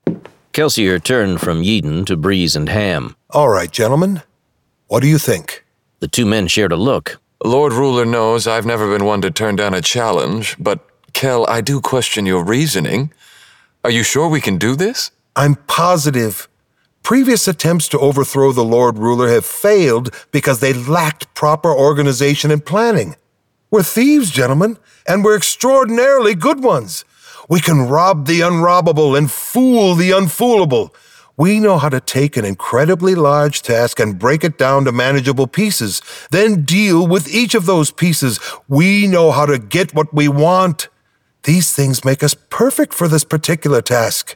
Kelsier turned from Yeadon to Breeze and Ham. All right, gentlemen. What do you think? The two men shared a look. Lord Ruler knows I've never been one to turn down a challenge, but, Kel, I do question your reasoning. Are you sure we can do this? I'm positive. Previous attempts to overthrow the Lord Ruler have failed because they lacked proper organization and planning. We're thieves, gentlemen, and we're extraordinarily good ones. We can rob the unrobbable and fool the unfoolable. We know how to take an incredibly large task and break it down to manageable pieces, then deal with each of those pieces. We know how to get what we want. These things make us perfect for this particular task.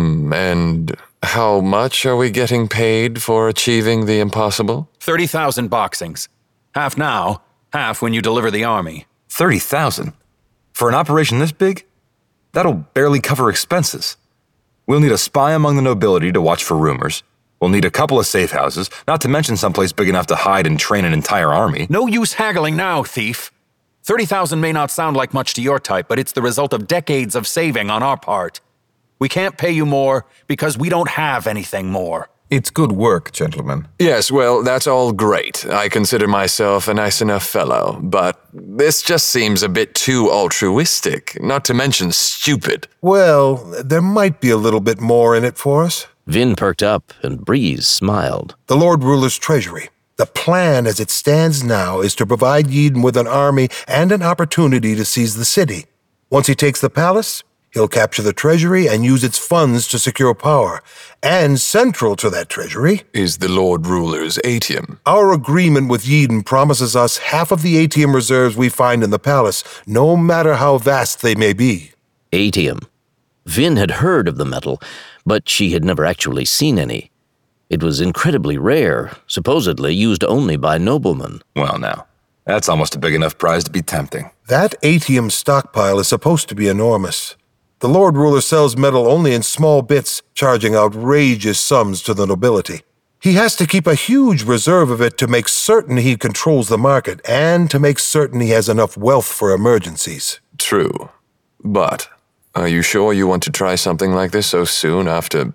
And how much are we getting paid for achieving the impossible? 30,000 boxings. Half now, half when you deliver the army. 30,000? For an operation this big? That'll barely cover expenses. We'll need a spy among the nobility to watch for rumors. We'll need a couple of safe houses, not to mention someplace big enough to hide and train an entire army. No use haggling now, thief. 30,000 may not sound like much to your type, but it's the result of decades of saving on our part. We can't pay you more because we don't have anything more. It's good work, gentlemen. Yes, well, that's all great. I consider myself a nice enough fellow, but this just seems a bit too altruistic, not to mention stupid. Well, there might be a little bit more in it for us. Vin perked up and Breeze smiled. The Lord Ruler's treasury. The plan as it stands now is to provide Yeadon with an army and an opportunity to seize the city. Once he takes the palace, he'll capture the treasury and use its funds to secure power. And central to that treasury is the Lord Ruler's ATM. Our agreement with Yeadon promises us half of the ATM reserves we find in the palace, no matter how vast they may be. ATM. Vin had heard of the metal, but she had never actually seen any. It was incredibly rare, supposedly used only by noblemen. Well, now, that's almost a big enough prize to be tempting. That ATM stockpile is supposed to be enormous. The Lord Ruler sells metal only in small bits, charging outrageous sums to the nobility. He has to keep a huge reserve of it to make certain he controls the market and to make certain he has enough wealth for emergencies. True. But are you sure you want to try something like this so soon after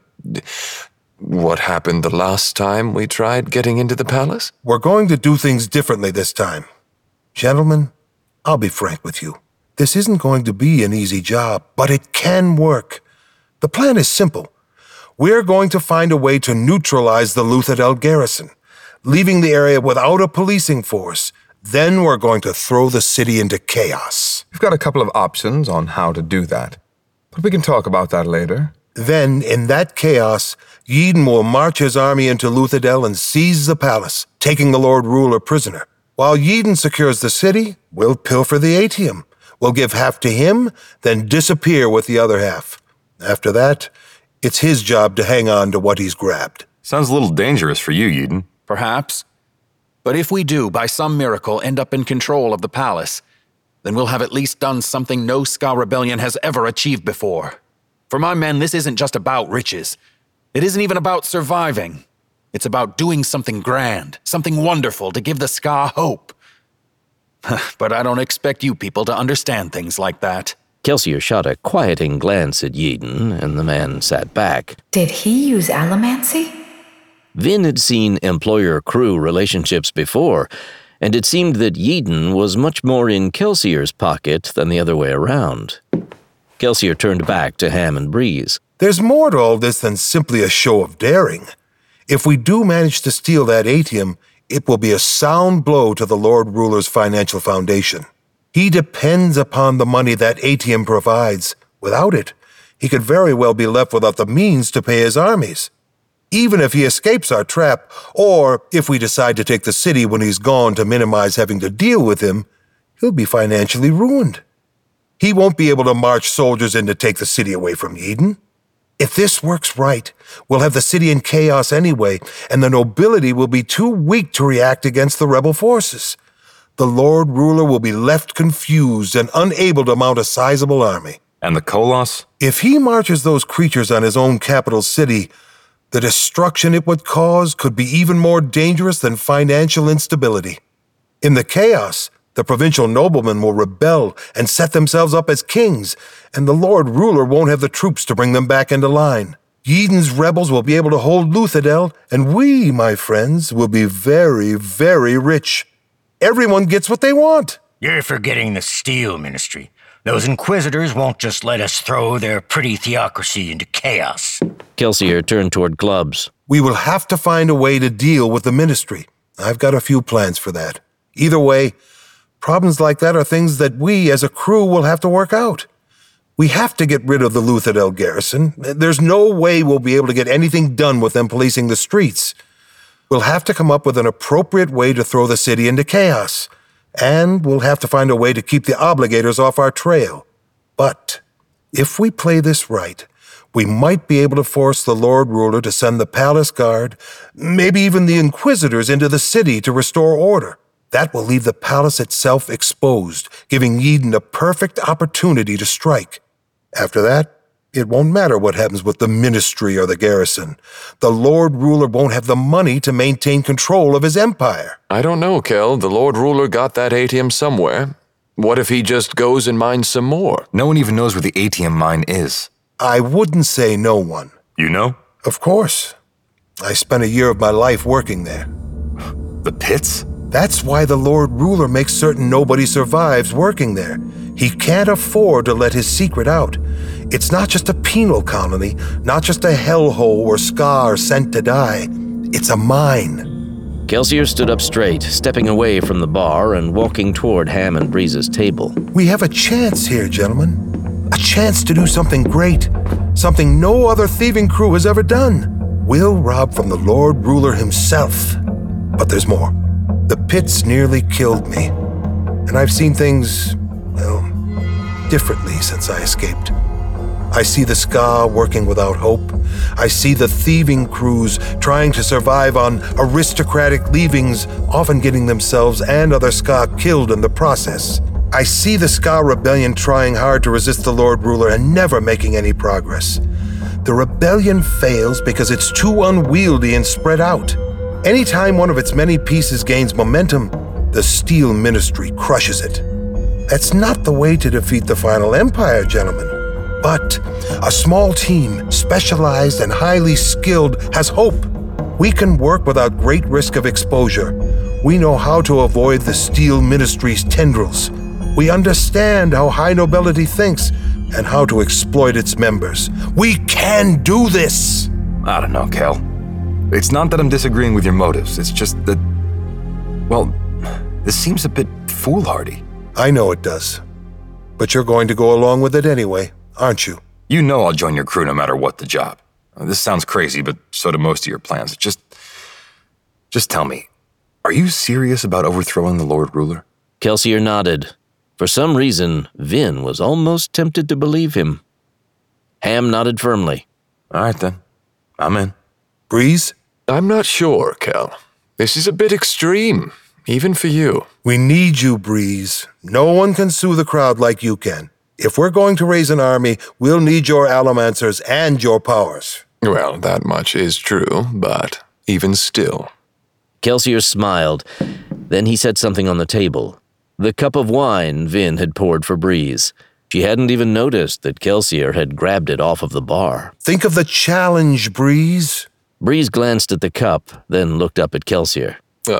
what happened the last time we tried getting into the palace? We're going to do things differently this time. Gentlemen, I'll be frank with you. This isn't going to be an easy job, but it can work. The plan is simple. We're going to find a way to neutralize the Luthadel garrison, leaving the area without a policing force. Then we're going to throw the city into chaos. We've got a couple of options on how to do that, but we can talk about that later. Then, in that chaos, Yeadon will march his army into Luthadel and seize the palace, taking the Lord Ruler prisoner. While Yeadon secures the city, we'll pilfer the ATM. We'll give half to him, then disappear with the other half. After that, it's his job to hang on to what he's grabbed. Sounds a little dangerous for you, Yeadon. Perhaps. But if we do, by some miracle, end up in control of the palace, then we'll have at least done something no Ska rebellion has ever achieved before. For my men, this isn't just about riches. It isn't even about surviving. It's about doing something grand, something wonderful to give the Ska hope. But I don't expect you people to understand things like that. Kelsier shot a quieting glance at Yeadon, and the man sat back. Did he use allomancy? Vin had seen employer-crew relationships before, and it seemed that Yeadon was much more in Kelsier's pocket than the other way around. Kelsier turned back to Ham and Breeze. There's more to all this than simply a show of daring. If we do manage to steal that ATM, it will be a sound blow to the Lord Ruler's financial foundation. He depends upon the money that ATM provides. Without it, he could very well be left without the means to pay his armies. Even if he escapes our trap, or if we decide to take the city when he's gone to minimize having to deal with him, he'll be financially ruined. He won't be able to march soldiers in to take the city away from Yeadon. If this works right, we'll have the city in chaos anyway, and the nobility will be too weak to react against the rebel forces. The Lord Ruler will be left confused and unable to mount a sizable army. And the Koloss? If he marches those creatures on his own capital city, the destruction it would cause could be even more dangerous than financial instability. In the chaos, the provincial noblemen will rebel and set themselves up as kings, and the Lord Ruler won't have the troops to bring them back into line. Yeden's rebels will be able to hold Luthadel, and we, my friends, will be very, very rich. Everyone gets what they want. You're forgetting the Steel Ministry. Those Inquisitors won't just let us throw their pretty theocracy into chaos. Kelsier turned toward Clubs. We will have to find a way to deal with the Ministry. I've got a few plans for that. Either way, problems like that are things that we as a crew will have to work out. We have to get rid of the Luthadel garrison. There's no way we'll be able to get anything done with them policing the streets. We'll have to come up with an appropriate way to throw the city into chaos. And we'll have to find a way to keep the obligators off our trail. But if we play this right, we might be able to force the Lord Ruler to send the Palace Guard, maybe even the Inquisitors, into the city to restore order. That will leave the palace itself exposed, giving Yeden a perfect opportunity to strike. After that, it won't matter what happens with the Ministry or the garrison. The Lord Ruler won't have the money to maintain control of his empire. I don't know, Kel. The Lord Ruler got that atium somewhere. What if he just goes and mines some more? No one even knows where the atium mine is. I wouldn't say no one. You know? Of course. I spent a year of my life working there. The pits? That's why the Lord Ruler makes certain nobody survives working there. He can't afford to let his secret out. It's not just a penal colony, not just a hellhole where Ska are sent to die. It's a mine. Kelsier stood up straight, stepping away from the bar and walking toward Ham and Breeze's table. We have a chance here, gentlemen. A chance to do something great. Something no other thieving crew has ever done. We'll rob from the Lord Ruler himself. But there's more. The pits nearly killed me. And I've seen things, well, differently since I escaped. I see the Ska working without hope. I see the thieving crews trying to survive on aristocratic leavings, often getting themselves and other Ska killed in the process. I see the Ska rebellion trying hard to resist the Lord Ruler and never making any progress. The rebellion fails because it's too unwieldy and spread out. Anytime one of its many pieces gains momentum, the Steel Ministry crushes it. That's not the way to defeat the final empire, gentlemen. But a small team, specialized and highly skilled, has hope. We can work without great risk of exposure. We know how to avoid the Steel Ministry's tendrils. We understand how High Nobility thinks and how to exploit its members. We can do this! I don't know, Kel. It's not that I'm disagreeing with your motives. It's just that, well, this seems a bit foolhardy. I know it does. But you're going to go along with it anyway, aren't you? You know I'll join your crew no matter what the job. This sounds crazy, but so do most of your plans. Just tell me, are you serious about overthrowing the Lord Ruler? Kelsier nodded. For some reason, Vin was almost tempted to believe him. Ham nodded firmly. All right, then. I'm in. Breeze? I'm not sure, Kel. This is a bit extreme, even for you. We need you, Breeze. No one can sue the crowd like you can. If we're going to raise an army, we'll need your Allomancers and your powers. Well, that much is true, but even still. Kelsier smiled. Then he said something on the table. The cup of wine Vin had poured for Breeze. She hadn't even noticed that Kelsier had grabbed it off of the bar. Think of the challenge, Breeze. Breeze glanced at the cup, then looked up at Kelsier.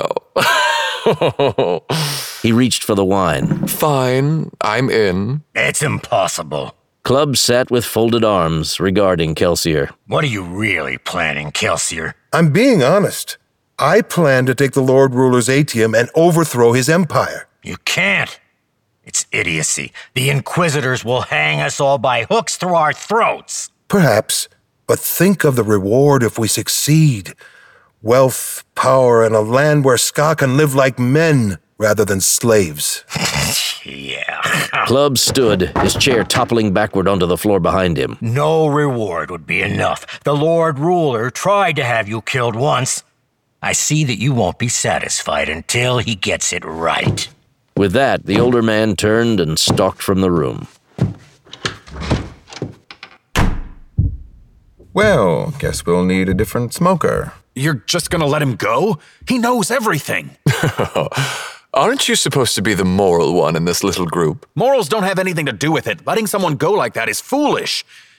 Oh. He reached for the wine. Fine, I'm in. It's impossible. Club sat with folded arms, regarding Kelsier. What are you really planning, Kelsier? I'm being honest. I plan to take the Lord Ruler's atium and overthrow his empire. You can't. It's idiocy. The Inquisitors will hang us all by hooks through our throats. Perhaps, but think of the reward if we succeed. Wealth, power, and a land where Ska can live like men rather than slaves. Yeah. Club stood, his chair toppling backward onto the floor behind him. No reward would be enough. The Lord Ruler tried to have you killed once. I see that you won't be satisfied until he gets it right. With that, the older man turned and stalked from the room. Well, guess we'll need a different smoker. You're just gonna let him go? He knows everything. Aren't you supposed to be the moral one in this little group? Morals don't have anything to do with it. Letting someone go like that is foolish.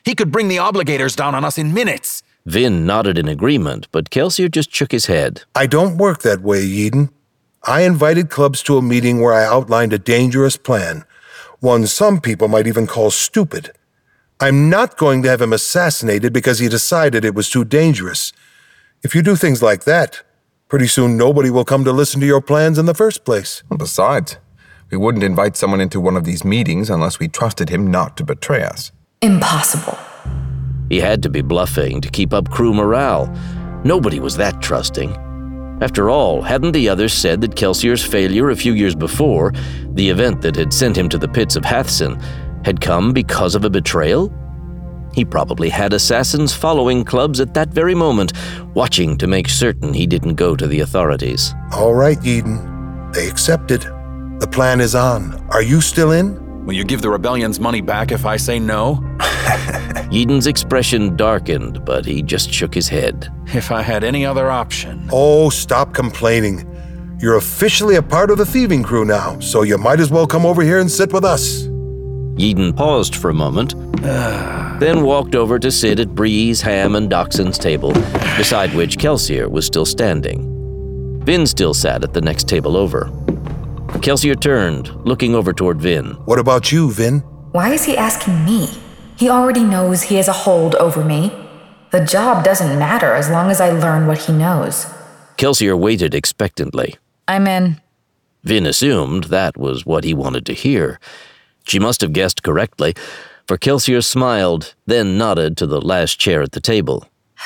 He could bring the obligators down on us in minutes. Vin nodded in agreement, but Kelsier just shook his head. I don't work that way, Yeadon. I invited clubs to a meeting where I outlined a dangerous plan, one some people might even call stupid. I'm not going to have him assassinated because he decided it was too dangerous. If you do things like that, pretty soon nobody will come to listen to your plans in the first place. Besides, we wouldn't invite someone into one of these meetings unless we trusted him not to betray us. Impossible. He had to be bluffing to keep up crew morale. Nobody was that trusting. After all, hadn't the others said that Kelsier's failure a few years before, the event that had sent him to the pits of Hathsin, had come because of a betrayal? He probably had assassins following clubs at that very moment, watching to make certain he didn't go to the authorities. All right, Yeadon. They accepted. The plan is on. Are you still in? Will you give the rebellion's money back if I say no? Yeadon's expression darkened, but he just shook his head. If I had any other option. Oh, stop complaining. You're officially a part of the thieving crew now, so you might as well come over here and sit with us. Yeadon paused for a moment, then walked over to sit at Breeze, Ham, and Dockson's table, beside which Kelsier was still standing. Vin still sat at the next table over. Kelsier turned, looking over toward Vin. What about you, Vin? Why is he asking me? He already knows he has a hold over me. The job doesn't matter as long as I learn what he knows. Kelsier waited expectantly. I'm in. Vin assumed that was what he wanted to hear. She must have guessed correctly, for Kelsier smiled, then nodded to the last chair at the table.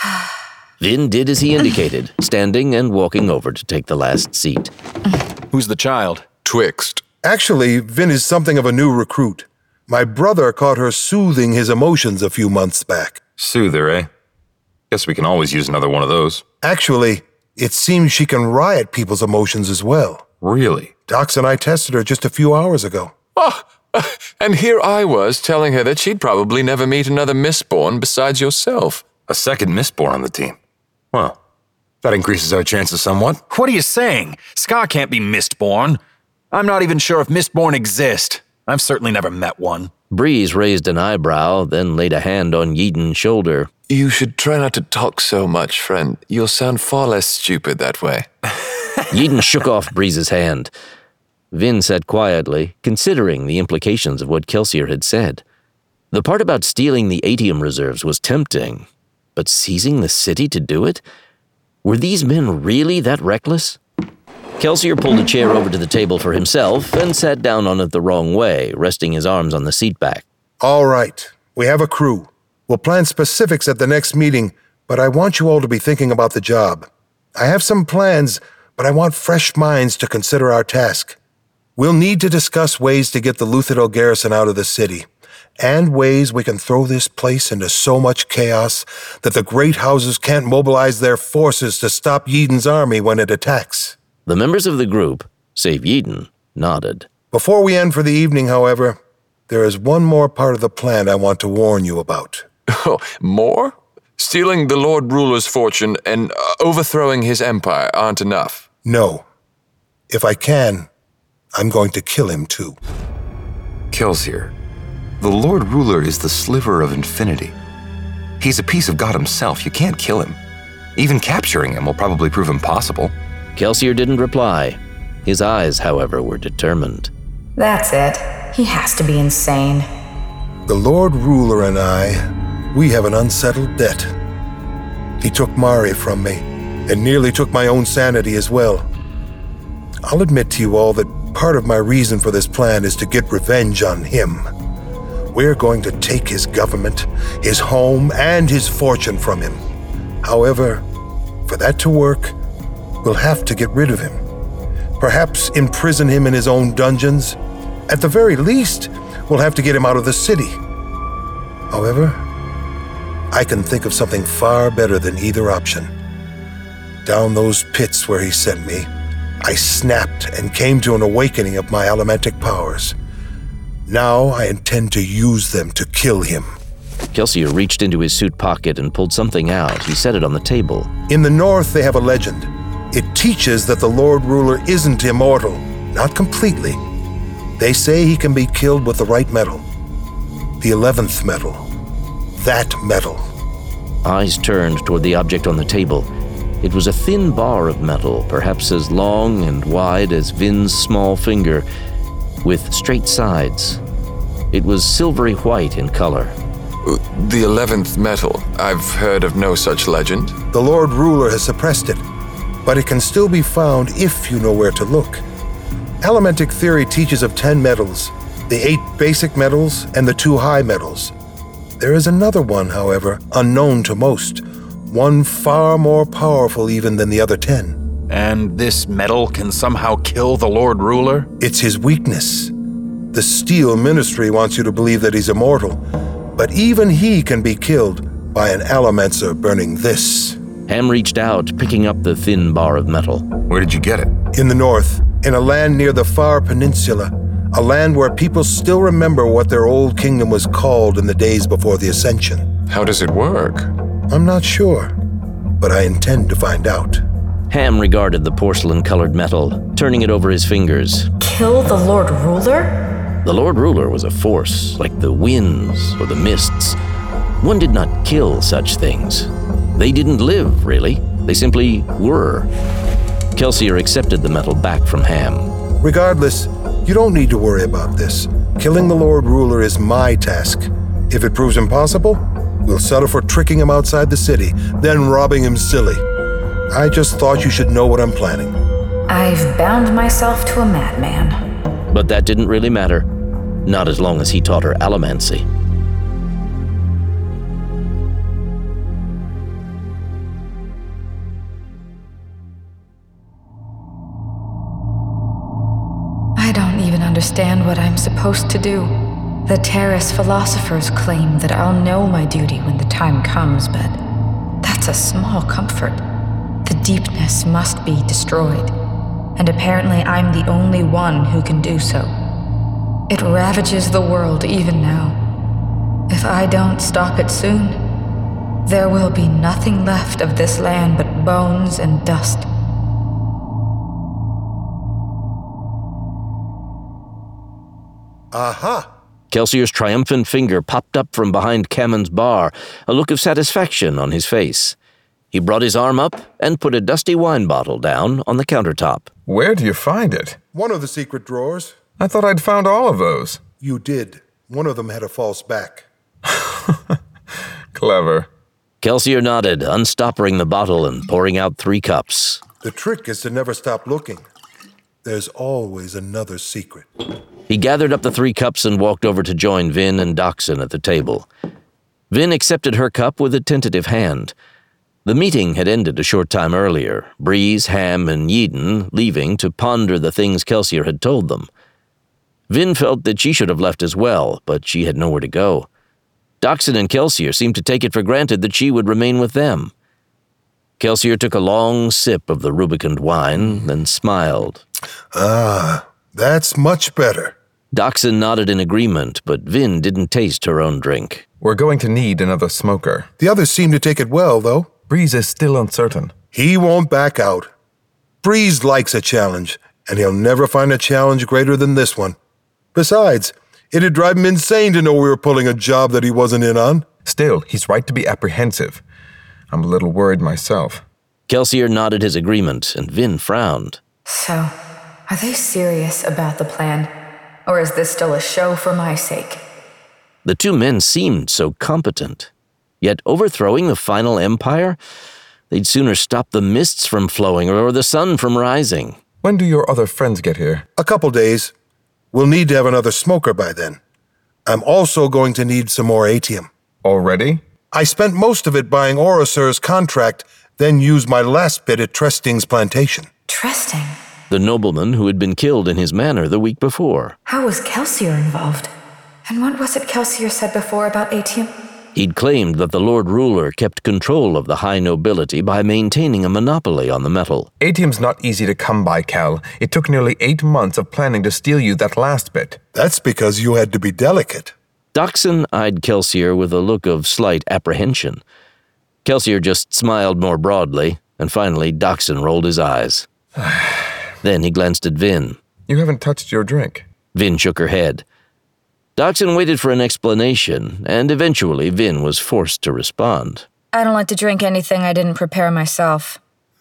Vin did as he indicated, standing and walking over to take the last seat. Who's the child? Twixt. Actually, Vin is something of a new recruit. My brother caught her soothing his emotions a few months back. Soother, eh? Guess we can always use another one of those. Actually, it seems she can riot people's emotions as well. Really? Docs and I tested her just a few hours ago. Oh, and here I was telling her that she'd probably never meet another Mistborn besides yourself. A second Mistborn on the team. Well, that increases our chances somewhat. What are you saying? Scar can't be Mistborn. I'm not even sure if Mistborn exist. I've certainly never met one. Breeze raised an eyebrow, then laid a hand on Yeadon's shoulder. You should try not to talk so much, friend. You'll sound far less stupid that way. Yeadon shook off Breeze's hand. Vin sat quietly, considering the implications of what Kelsier had said. The part about stealing the Atium reserves was tempting, but seizing the city to do it? Were these men really that reckless? Kelsier pulled a chair over to the table for himself and sat down on it the wrong way, resting his arms on the seat back. All right, we have a crew. We'll plan specifics at the next meeting, but I want you all to be thinking about the job. I have some plans, but I want fresh minds to consider our task. We'll need to discuss ways to get the Luthadel garrison out of the city, and ways we can throw this place into so much chaos that the great houses can't mobilize their forces to stop Yeadon's army when it attacks. The members of the group, save Yeadon, nodded. Before we end for the evening, however, there is one more part of the plan I want to warn you about. Oh, more? Stealing the Lord Ruler's fortune and overthrowing his empire aren't enough. No. If I can, I'm going to kill him too. Kelsier, the Lord Ruler is the sliver of infinity. He's a piece of God himself. You can't kill him. Even capturing him will probably prove impossible. Kelsier didn't reply. His eyes, however, were determined. That's it. He has to be insane. The Lord Ruler and I, we have an unsettled debt. He took Mari from me, and nearly took my own sanity as well. I'll admit to you all that part of my reason for this plan is to get revenge on him. We're going to take his government, his home, and his fortune from him. However, for that to work, we'll have to get rid of him. Perhaps imprison him in his own dungeons. At the very least, we'll have to get him out of the city. However, I can think of something far better than either option. Down those pits where he sent me, I snapped and came to an awakening of my elementic powers. Now I intend to use them to kill him. Kelsier reached into his suit pocket and pulled something out. He set it on the table. In the north, they have a legend. It teaches that the Lord Ruler isn't immortal, not completely. They say he can be killed with the right metal. The 11th metal. that metal. Eyes turned toward the object on the table. It was a thin bar of metal, perhaps as long and wide as Vin's small finger, with straight sides. It was silvery white in color. The 11th metal. I've heard of no such legend. The Lord Ruler has suppressed it, but it can still be found if you know where to look. Elementic theory teaches of 10 metals, the 8 basic metals and the 2 high metals. There is another one, however, unknown to most, one far more powerful even than the other 10. And this metal can somehow kill the Lord Ruler? It's his weakness. The Steel Ministry wants you to believe that he's immortal, but even he can be killed by an Allomancer burning this. Ham reached out, picking up the thin bar of metal. Where did you get it? In the north, in a land near the far peninsula, a land where people still remember what their old kingdom was called in the days before the Ascension. How does it work? I'm not sure, but I intend to find out. Ham regarded the porcelain-colored metal, turning it over his fingers. Kill the Lord Ruler? The Lord Ruler was a force, like the winds or the mists. One did not kill such things. They didn't live, really. They simply were. Kelsier accepted the metal back from Ham. Regardless, you don't need to worry about this. Killing the Lord Ruler is my task. If it proves impossible, we'll settle for tricking him outside the city, then robbing him silly. I just thought you should know what I'm planning. I've bound myself to a madman. But that didn't really matter. Not as long as he taught her allomancy. I don't even understand what I'm supposed to do. The Terrace philosophers claim that I'll know my duty when the time comes, but that's a small comfort. The deepness must be destroyed, and apparently I'm the only one who can do so. It ravages the world even now. If I don't stop it soon, there will be nothing left of this land but bones and dust. Aha! Kelsier's triumphant finger popped up from behind Kammon's bar, a look of satisfaction on his face. He brought his arm up and put a dusty wine bottle down on the countertop. Where do you find it? One of the secret drawers. I thought I'd found all of those. You did. One of them had a false back. Clever. Kelsier nodded, unstoppering the bottle and pouring out 3 cups. The trick is to never stop looking. There's always another secret. He gathered up the 3 cups and walked over to join Vin and Dockson at the table. Vin accepted her cup with a tentative hand. The meeting had ended a short time earlier, Breeze, Ham, and Yeadon leaving to ponder the things Kelsier had told them. Vin felt that she should have left as well, but she had nowhere to go. Dockson and Kelsier seemed to take it for granted that she would remain with them. Kelsier took a long sip of the rubicund wine, then smiled. Ah, that's much better. Dockson nodded in agreement, but Vin didn't taste her own drink. We're going to need another smoker. The others seem to take it well, though. Breeze is still uncertain. He won't back out. Breeze likes a challenge, and he'll never find a challenge greater than this one. Besides, it'd drive him insane to know we were pulling a job that he wasn't in on. Still, he's right to be apprehensive. I'm a little worried myself. Kelsier nodded his agreement, and Vin frowned. So, are they serious about the plan? Or is this still a show for my sake? The 2 men seemed so competent. Yet overthrowing the final empire? They'd sooner stop the mists from flowing or the sun from rising. When do your other friends get here? A couple days. We'll need to have another smoker by then. I'm also going to need some more atium. Already? I spent most of it buying Orosur's contract, then used my last bit at Tresting's plantation. Tresting? The nobleman who had been killed in his manor the week before. How was Kelsier involved? And what was it Kelsier said before about atium? He'd claimed that the Lord Ruler kept control of the high nobility by maintaining a monopoly on the metal. Atium's not easy to come by, Cal. It took nearly 8 months of planning to steal you that last bit. That's because you had to be delicate. Dockson eyed Kelsier with a look of slight apprehension. Kelsier just smiled more broadly, and finally Dockson rolled his eyes. Then he glanced at Vin. You haven't touched your drink. Vin shook her head. Dockson waited for an explanation, and eventually Vin was forced to respond. I don't like to drink anything I didn't prepare myself.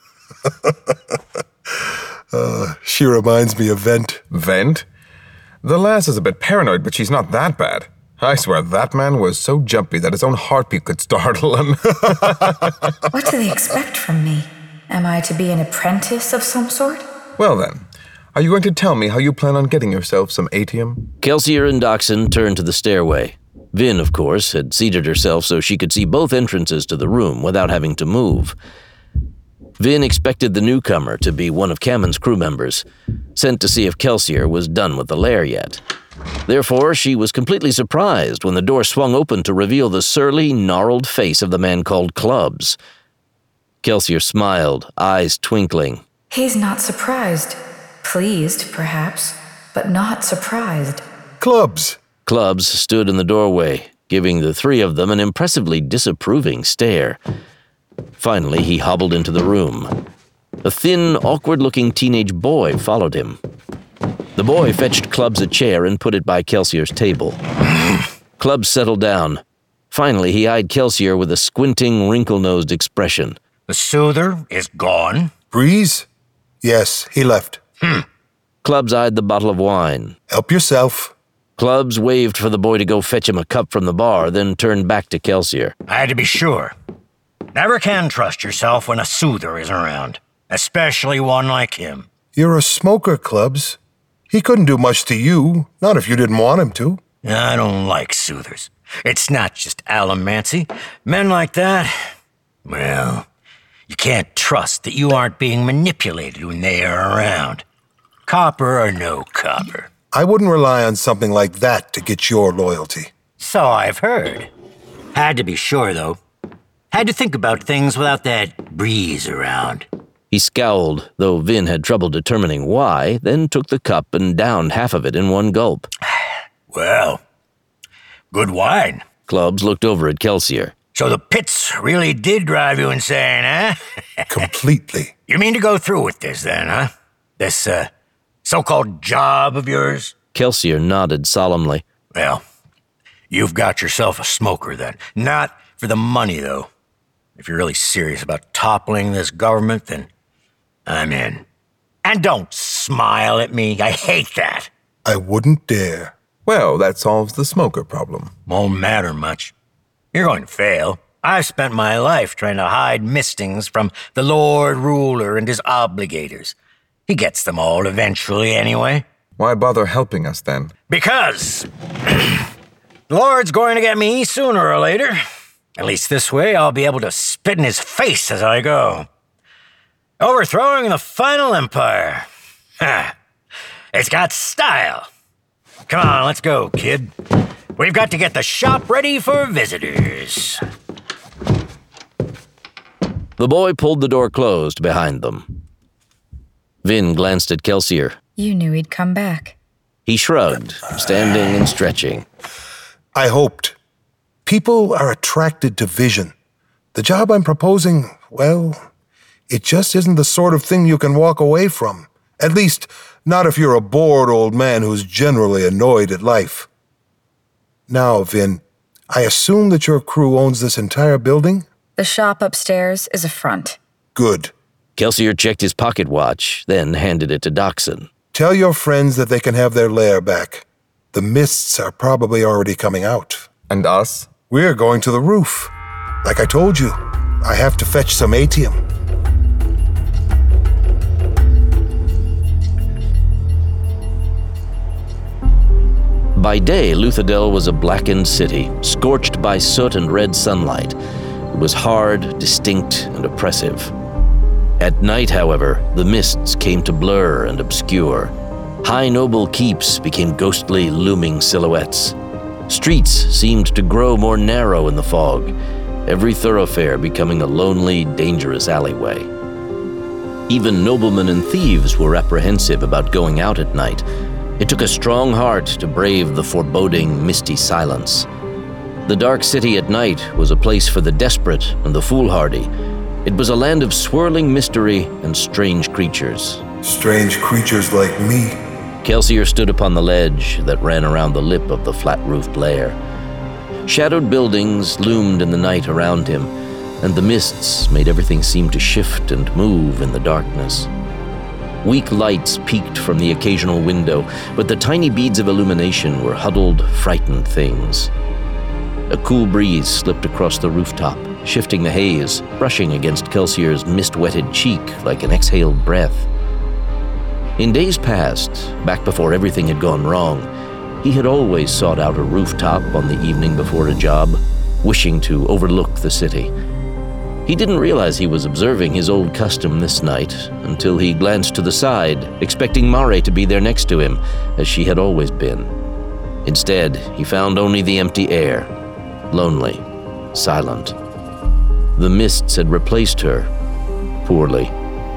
She reminds me of Vent. Vent? The lass is a bit paranoid, but she's not that bad. I swear that man was so jumpy that his own heartbeat could startle him. What do they expect from me? Am I to be an apprentice of some sort? Well then, are you going to tell me how you plan on getting yourself some atium? Kelsier and Dockson turned to the stairway. Vin, of course, had seated herself so she could see both entrances to the room without having to move. Vin expected the newcomer to be one of Kammon's crew members, sent to see if Kelsier was done with the lair yet. Therefore, she was completely surprised when the door swung open to reveal the surly, gnarled face of the man called Clubs. Kelsier smiled, eyes twinkling. He's not surprised. Pleased, perhaps, but not surprised. Clubs. Clubs stood in the doorway, giving the three of them an impressively disapproving stare. Finally, he hobbled into the room. A thin, awkward-looking teenage boy followed him. The boy fetched Clubs a chair and put it by Kelsier's table. Clubs settled down. Finally, he eyed Kelsier with a squinting, wrinkle-nosed expression. The soother is gone. Breeze? Yes, he left. Clubs eyed the bottle of wine. Help yourself. Clubs waved for the boy to go fetch him a cup from the bar, then turned back to Kelsier. I had to be sure. Never can trust yourself when a soother is around, especially one like him. You're a smoker, Clubs. He couldn't do much to you, not if you didn't want him to. I don't like soothers. It's not just allomancy. Men like that, well, you can't trust that you aren't being manipulated when they are around. Copper or no copper. I wouldn't rely on something like that to get your loyalty. So I've heard. Had to be sure, though. Had to think about things without that breeze around. He scowled, though Vin had trouble determining why, then took the cup and downed half of it in one gulp. Well, good wine. Clubs looked over at Kelsier. So the pits really did drive you insane, huh? Completely. You mean to go through with this then, huh? This, so-called job of yours? Kelsier nodded solemnly. Well, you've got yourself a smoker then. Not for the money, though. If you're really serious about toppling this government, then I'm in. And don't smile at me. I hate that. I wouldn't dare. Well, that solves the smoker problem. Won't matter much. You're going to fail. I've spent my life trying to hide mistings from the Lord Ruler and his obligators. He gets them all eventually anyway. Why bother helping us then? Because the Lord's going to get me sooner or later. At least this way I'll be able to spit in his face as I go. Overthrowing the final empire. It's got style. Come on, let's go, kid. We've got to get the shop ready for visitors. The boy pulled the door closed behind them. Vin glanced at Kelsier. You knew he'd come back. He shrugged, standing and stretching. I hoped. People are attracted to vision. The job I'm proposing, well, it just isn't the sort of thing you can walk away from. At least, not if you're a bored old man who's generally annoyed at life. Now, Vin, I assume that your crew owns this entire building? The shop upstairs is a front. Good. Kelsier checked his pocket watch, then handed it to Dockson. Tell your friends that they can have their lair back. The mists are probably already coming out. And us? We're going to the roof. Like I told you, I have to fetch some atium. By day, Luthadel was a blackened city, scorched by soot and red sunlight. It was hard, distinct, and oppressive. At night, however, the mists came to blur and obscure. High noble keeps became ghostly, looming silhouettes. Streets seemed to grow more narrow in the fog, every thoroughfare becoming a lonely, dangerous alleyway. Even noblemen and thieves were apprehensive about going out at night. It took a strong heart to brave the foreboding, misty silence. The dark city at night was a place for the desperate and the foolhardy. It was a land of swirling mystery and strange creatures. Strange creatures like me. Kelsier stood upon the ledge that ran around the lip of the flat-roofed lair. Shadowed buildings loomed in the night around him, and the mists made everything seem to shift and move in the darkness. Weak lights peeked from the occasional window, but the tiny beads of illumination were huddled, frightened things. A cool breeze slipped across the rooftop, shifting the haze, brushing against Kelsier's mist-wetted cheek like an exhaled breath. In days past, back before everything had gone wrong, he had always sought out a rooftop on the evening before a job, wishing to overlook the city. He didn't realize he was observing his old custom this night until he glanced to the side, expecting Mare to be there next to him, as she had always been. Instead, he found only the empty air, lonely, silent. The mists had replaced her, poorly.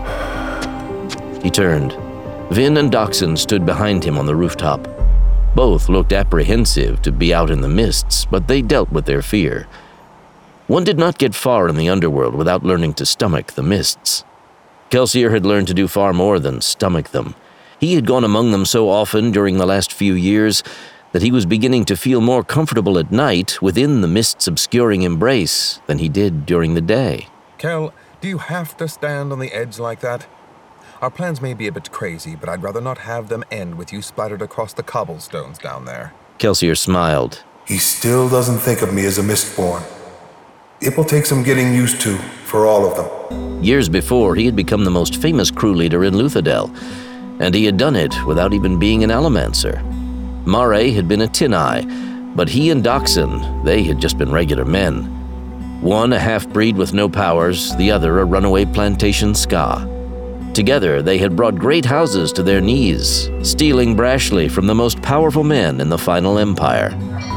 He turned. Vin and Dockson stood behind him on the rooftop. Both looked apprehensive to be out in the mists, but they dealt with their fear. One did not get far in the underworld without learning to stomach the mists. Kelsier had learned to do far more than stomach them. He had gone among them so often during the last few years that he was beginning to feel more comfortable at night within the mist's obscuring embrace than he did during the day. Kel, do you have to stand on the edge like that? Our plans may be a bit crazy, but I'd rather not have them end with you splattered across the cobblestones down there. Kelsier smiled. He still doesn't think of me as a Mistborn. It will take some getting used to for all of them. Years before, he had become the most famous crew leader in Luthadel, and he had done it without even being an Allomancer. Mare had been a Tin-Eye, but he and Dockson, they had just been regular men. One a half-breed with no powers, the other a runaway plantation ska. Together, they had brought great houses to their knees, stealing brashly from the most powerful men in the Final Empire.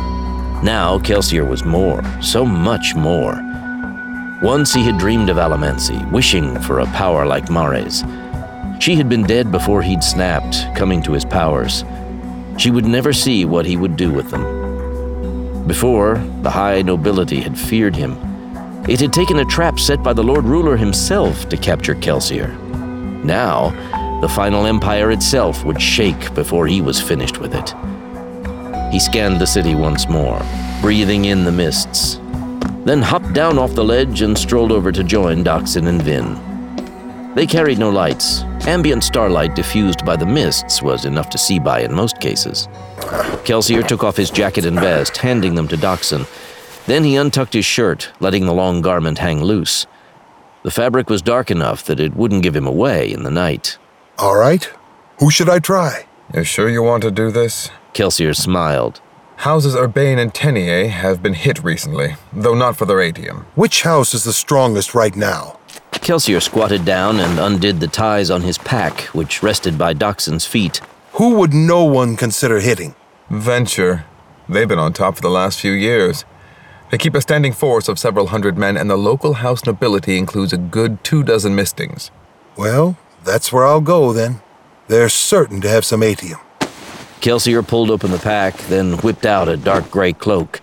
Now, Kelsier was more, so much more. Once he had dreamed of Allomancy, wishing for a power like Mare's. She had been dead before he'd snapped, coming to his powers. She would never see what he would do with them. Before, the high nobility had feared him. It had taken a trap set by the Lord Ruler himself to capture Kelsier. Now, the Final Empire itself would shake before he was finished with it. He scanned the city once more, breathing in the mists, then hopped down off the ledge and strolled over to join Dockson and Vin. They carried no lights. Ambient starlight diffused by the mists was enough to see by in most cases. Kelsier took off his jacket and vest, handing them to Dockson. Then he untucked his shirt, letting the long garment hang loose. The fabric was dark enough that it wouldn't give him away in the night. All right. Who should I try? You sure you want to do this? Kelsier smiled. Houses Urbane and Tenier have been hit recently, though not for their atium. Which house is the strongest right now? Kelsier squatted down and undid the ties on his pack, which rested by Dockson's feet. Who would no one consider hitting? Venture. They've been on top for the last few years. They keep a standing force of several hundred men, and the local house nobility includes a good 24 mistings. Well, that's where I'll go then. They're certain to have some atium. Kelsier pulled open the pack, then whipped out a dark gray cloak.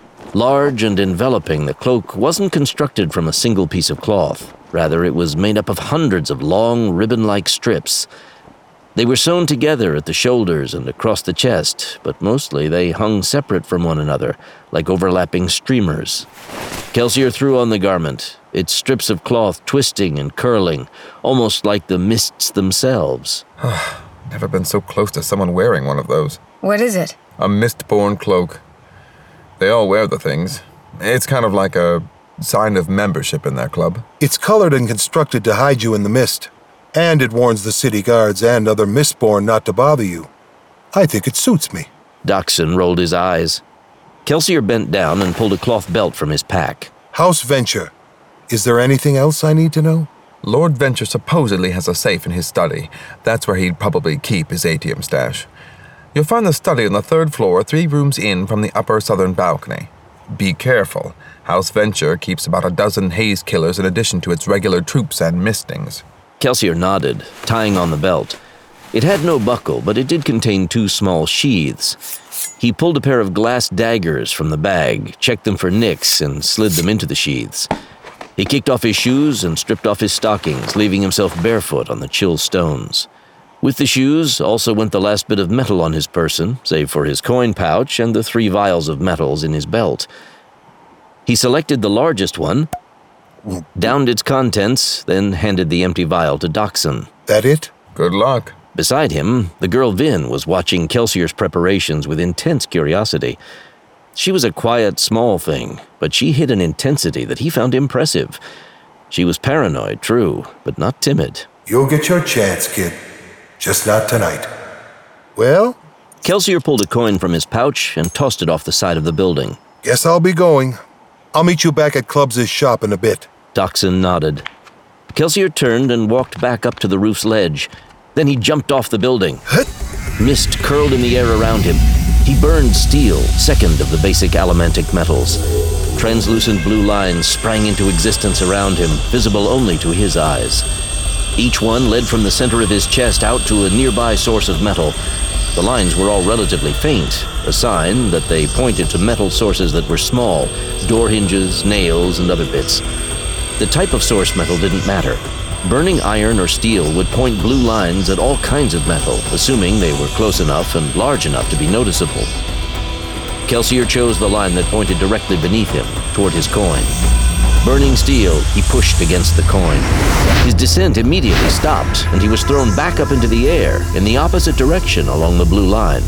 Large and enveloping, the cloak wasn't constructed from a single piece of cloth. Rather, it was made up of hundreds of long, ribbon-like strips. They were sewn together at the shoulders and across the chest, but mostly they hung separate from one another, like overlapping streamers. Kelsier threw on the garment, its strips of cloth twisting and curling, almost like the mists themselves. Never been so close to someone wearing one of those. What is it? A Mistborn cloak. They all wear the things. It's kind of like a sign of membership in their club. It's colored and constructed to hide you in the mist, and it warns the city guards and other Mistborn not to bother you. I think it suits me. Dockson rolled his eyes. Kelsier bent down and pulled a cloth belt from his pack. House Venture. Is there anything else I need to know? Lord Venture supposedly has a safe in his study. That's where he'd probably keep his atium stash. You'll find the study on the 3rd floor, 3 rooms in from the upper southern balcony. Be careful. House Venture keeps about a dozen haze killers in addition to its regular troops and mistings. Kelsier nodded, tying on the belt. It had no buckle, but it did contain 2 small sheaths. He pulled a pair of glass daggers from the bag, checked them for nicks, and slid them into the sheaths. He kicked off his shoes and stripped off his stockings, leaving himself barefoot on the chill stones. With the shoes also went the last bit of metal on his person, save for his coin pouch and the 3 vials of metals in his belt. He selected the largest one, downed its contents, then handed the empty vial to Dockson. That it? Good luck. Beside him, the girl Vin was watching Kelsier's preparations with intense curiosity. She was a quiet, small thing, but she hid an intensity that he found impressive. She was paranoid, true, but not timid. You'll get your chance, kid. Just not tonight. Well? Kelsier pulled a coin from his pouch and tossed it off the side of the building. Guess I'll be going. I'll meet you back at Clubs' shop in a bit. Dockson nodded. Kelsier turned and walked back up to the roof's ledge. Then he jumped off the building. Mist curled in the air around him. He burned steel, second of the basic allomantic metals. Translucent blue lines sprang into existence around him, visible only to his eyes. Each one led from the center of his chest out to a nearby source of metal. The lines were all relatively faint, a sign that they pointed to metal sources that were small, door hinges, nails, and other bits. The type of source metal didn't matter. Burning iron or steel would point blue lines at all kinds of metal, assuming they were close enough and large enough to be noticeable. Kelsier chose the line that pointed directly beneath him, toward his coin. Burning steel, he pushed against the coin. His descent immediately stopped, and he was thrown back up into the air, in the opposite direction along the blue line.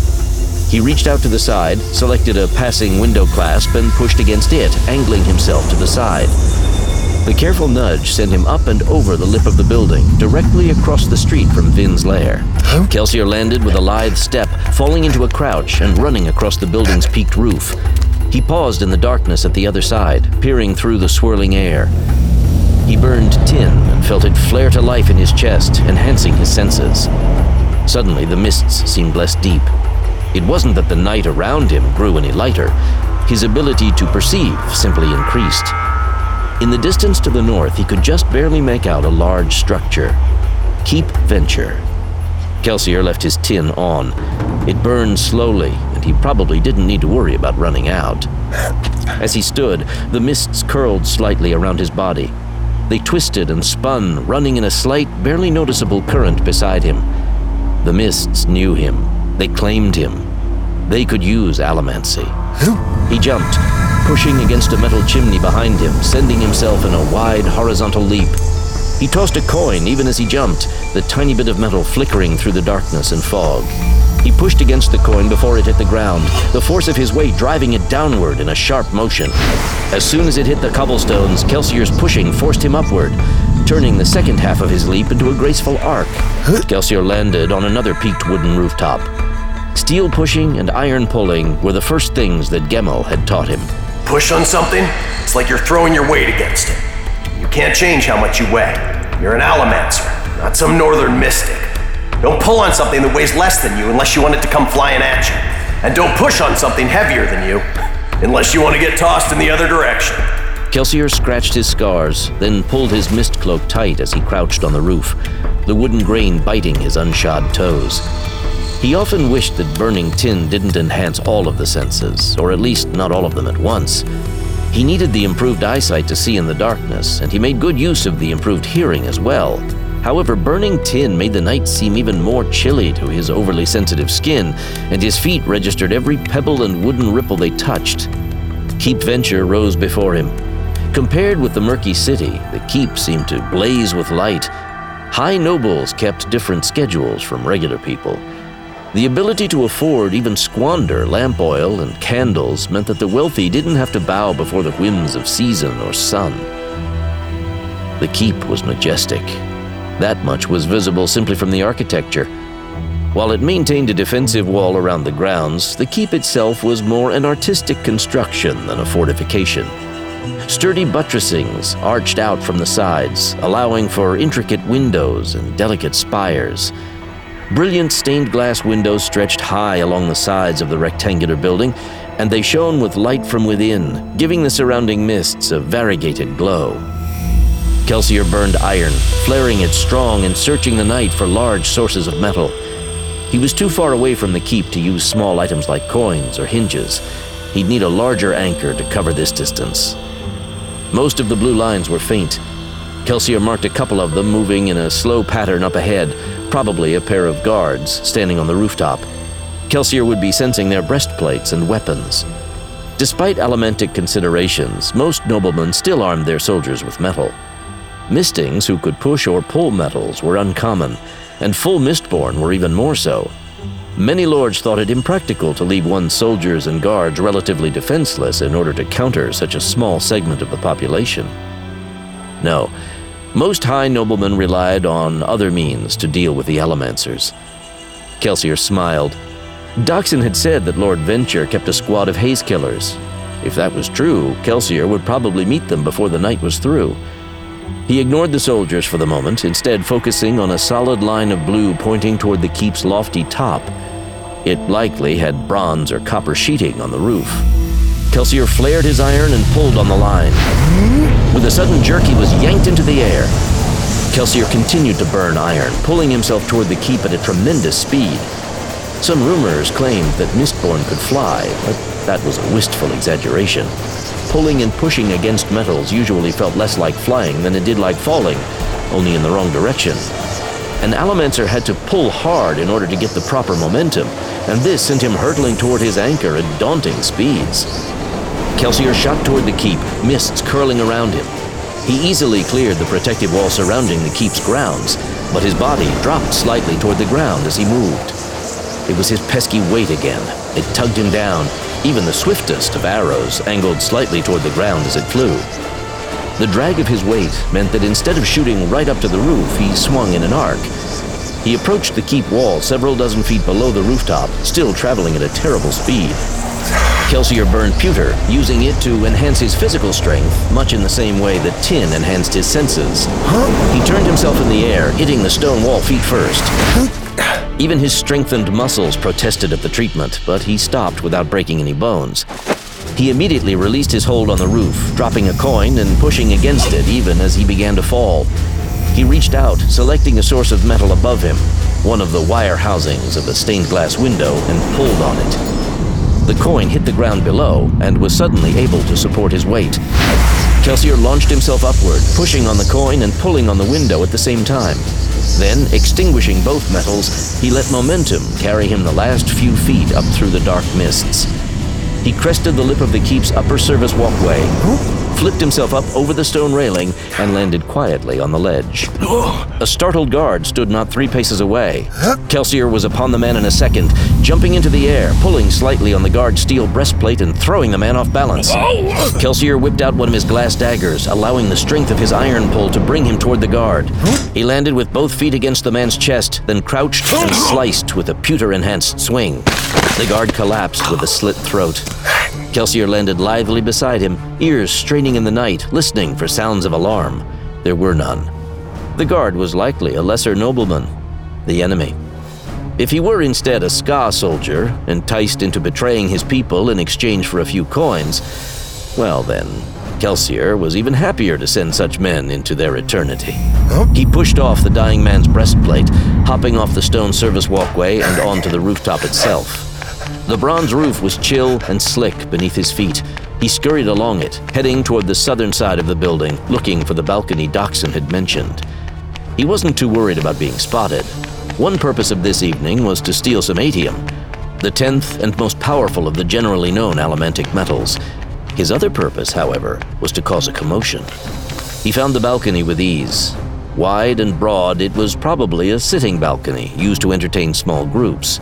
He reached out to the side, selected a passing window clasp, and pushed against it, angling himself to the side. The careful nudge sent him up and over the lip of the building, directly across the street from Vin's lair. Kelsier landed with a lithe step, falling into a crouch and running across the building's peaked roof. He paused in the darkness at the other side, peering through the swirling air. He burned tin and felt it flare to life in his chest, enhancing his senses. Suddenly, the mists seemed less deep. It wasn't that the night around him grew any lighter. His ability to perceive simply increased. In the distance to the north, he could just barely make out a large structure. Keep Venture. Kelsier left his tin on. It burned slowly, and he probably didn't need to worry about running out. As he stood, the mists curled slightly around his body. They twisted and spun, running in a slight, barely noticeable current beside him. The mists knew him. They claimed him. They could use allomancy. He jumped, pushing against a metal chimney behind him, sending himself in a wide horizontal leap. He tossed a coin even as he jumped, the tiny bit of metal flickering through the darkness and fog. He pushed against the coin before it hit the ground, the force of his weight driving it downward in a sharp motion. As soon as it hit the cobblestones, Kelsier's pushing forced him upward, turning the second half of his leap into a graceful arc. Kelsier landed on another peaked wooden rooftop. Steel pushing and iron pulling were the first things that Gemmel had taught him. Push on something, it's like you're throwing your weight against it. You can't change how much you weigh. You're an allomancer, not some northern mystic. Don't pull on something that weighs less than you unless you want it to come flying at you. And don't push on something heavier than you unless you want to get tossed in the other direction. Kelsier scratched his scars, then pulled his mist cloak tight as he crouched on the roof, the wooden grain biting his unshod toes. He often wished that burning tin didn't enhance all of the senses, or at least not all of them at once. He needed the improved eyesight to see in the darkness, and he made good use of the improved hearing as well. However, burning tin made the night seem even more chilly to his overly sensitive skin, and his feet registered every pebble and wooden ripple they touched. Keep Venture rose before him. Compared with the murky city, the keep seemed to blaze with light. High nobles kept different schedules from regular people. The ability to afford, even squander, lamp oil and candles meant that the wealthy didn't have to bow before the whims of season or sun. The keep was majestic. That much was visible simply from the architecture. While it maintained a defensive wall around the grounds, the keep itself was more an artistic construction than a fortification. Sturdy buttressings arched out from the sides, allowing for intricate windows and delicate spires. Brilliant stained glass windows stretched high along the sides of the rectangular building, and they shone with light from within, giving the surrounding mists a variegated glow. Kelsier burned iron, flaring it strong and searching the night for large sources of metal. He was too far away from the keep to use small items like coins or hinges. He'd need a larger anchor to cover this distance. Most of the blue lines were faint. Kelsier marked a couple of them moving in a slow pattern up ahead, probably a pair of guards standing on the rooftop. Kelsier would be sensing their breastplates and weapons. Despite Allomantic considerations, most noblemen still armed their soldiers with metal. Mistings who could push or pull metals were uncommon, and full Mistborn were even more so. Many lords thought it impractical to leave one's soldiers and guards relatively defenseless in order to counter such a small segment of the population. No, most high noblemen relied on other means to deal with the Allomancers. Kelsier smiled. Dockson had said that Lord Venture kept a squad of haze killers. If that was true, Kelsier would probably meet them before the night was through. He ignored the soldiers for the moment, instead focusing on a solid line of blue pointing toward the keep's lofty top. It likely had bronze or copper sheeting on the roof. Kelsier flared his iron and pulled on the line. With a sudden jerk, he was yanked into the air. Kelsier continued to burn iron, pulling himself toward the keep at a tremendous speed. Some rumors claimed that Mistborn could fly, but that was a wistful exaggeration. Pulling and pushing against metals usually felt less like flying than it did like falling, only in the wrong direction. An Allomancer had to pull hard in order to get the proper momentum, and this sent him hurtling toward his anchor at daunting speeds. Kelsier shot toward the keep, mists curling around him. He easily cleared the protective wall surrounding the keep's grounds, but his body dropped slightly toward the ground as he moved. It was his pesky weight again. It tugged him down. Even the swiftest of arrows angled slightly toward the ground as it flew. The drag of his weight meant that instead of shooting right up to the roof, he swung in an arc. He approached the keep wall several dozen feet below the rooftop, still traveling at a terrible speed. Kelsier burned pewter, using it to enhance his physical strength, much in the same way that tin enhanced his senses. He turned himself in the air, hitting the stone wall feet first. Even his strengthened muscles protested at the treatment, but he stopped without breaking any bones. He immediately released his hold on the roof, dropping a coin and pushing against it even as he began to fall. He reached out, selecting a source of metal above him, one of the wire housings of the stained glass window, and pulled on it. The coin hit the ground below and was suddenly able to support his weight. Kelsier launched himself upward, pushing on the coin and pulling on the window at the same time. Then, extinguishing both metals, he let momentum carry him the last few feet up through the dark mists. He crested the lip of the keep's upper service walkway, flipped himself up over the stone railing, and landed quietly on the ledge. A startled guard stood not 3 paces away. Kelsier was upon the man in a second, jumping into the air, pulling slightly on the guard's steel breastplate and throwing the man off balance. Kelsier whipped out one of his glass daggers, allowing the strength of his iron pull to bring him toward the guard. He landed with both feet against the man's chest, then crouched and sliced with a pewter-enhanced swing. The guard collapsed with a slit throat. Kelsier landed lithely beside him, ears straining in the night, listening for sounds of alarm. There were none. The guard was likely a lesser nobleman, the enemy. If he were instead a Ska soldier, enticed into betraying his people in exchange for a few coins, well then, Kelsier was even happier to send such men into their eternity. He pushed off the dying man's breastplate, hopping off the stone service walkway and onto the rooftop itself. The bronze roof was chill and slick beneath his feet. He scurried along it, heading toward the southern side of the building, looking for the balcony Dockson had mentioned. He wasn't too worried about being spotted. One purpose of this evening was to steal some atium, the 10th and most powerful of the generally known Allomantic metals. His other purpose, however, was to cause a commotion. He found the balcony with ease. Wide and broad, it was probably a sitting balcony used to entertain small groups.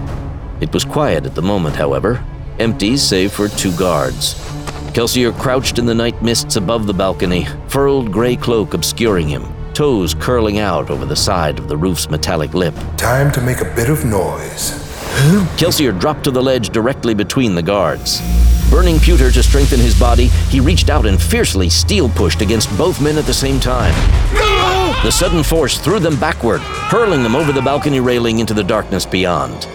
It was quiet at the moment, however, empty save for 2 guards. Kelsier crouched in the night mists above the balcony, furled gray cloak obscuring him, toes curling out over the side of the roof's metallic lip. Time to make a bit of noise. Kelsier dropped to the ledge directly between the guards. Burning pewter to strengthen his body, he reached out and fiercely steel-pushed against both men at the same time. The sudden force threw them backward, hurling them over the balcony railing into the darkness beyond.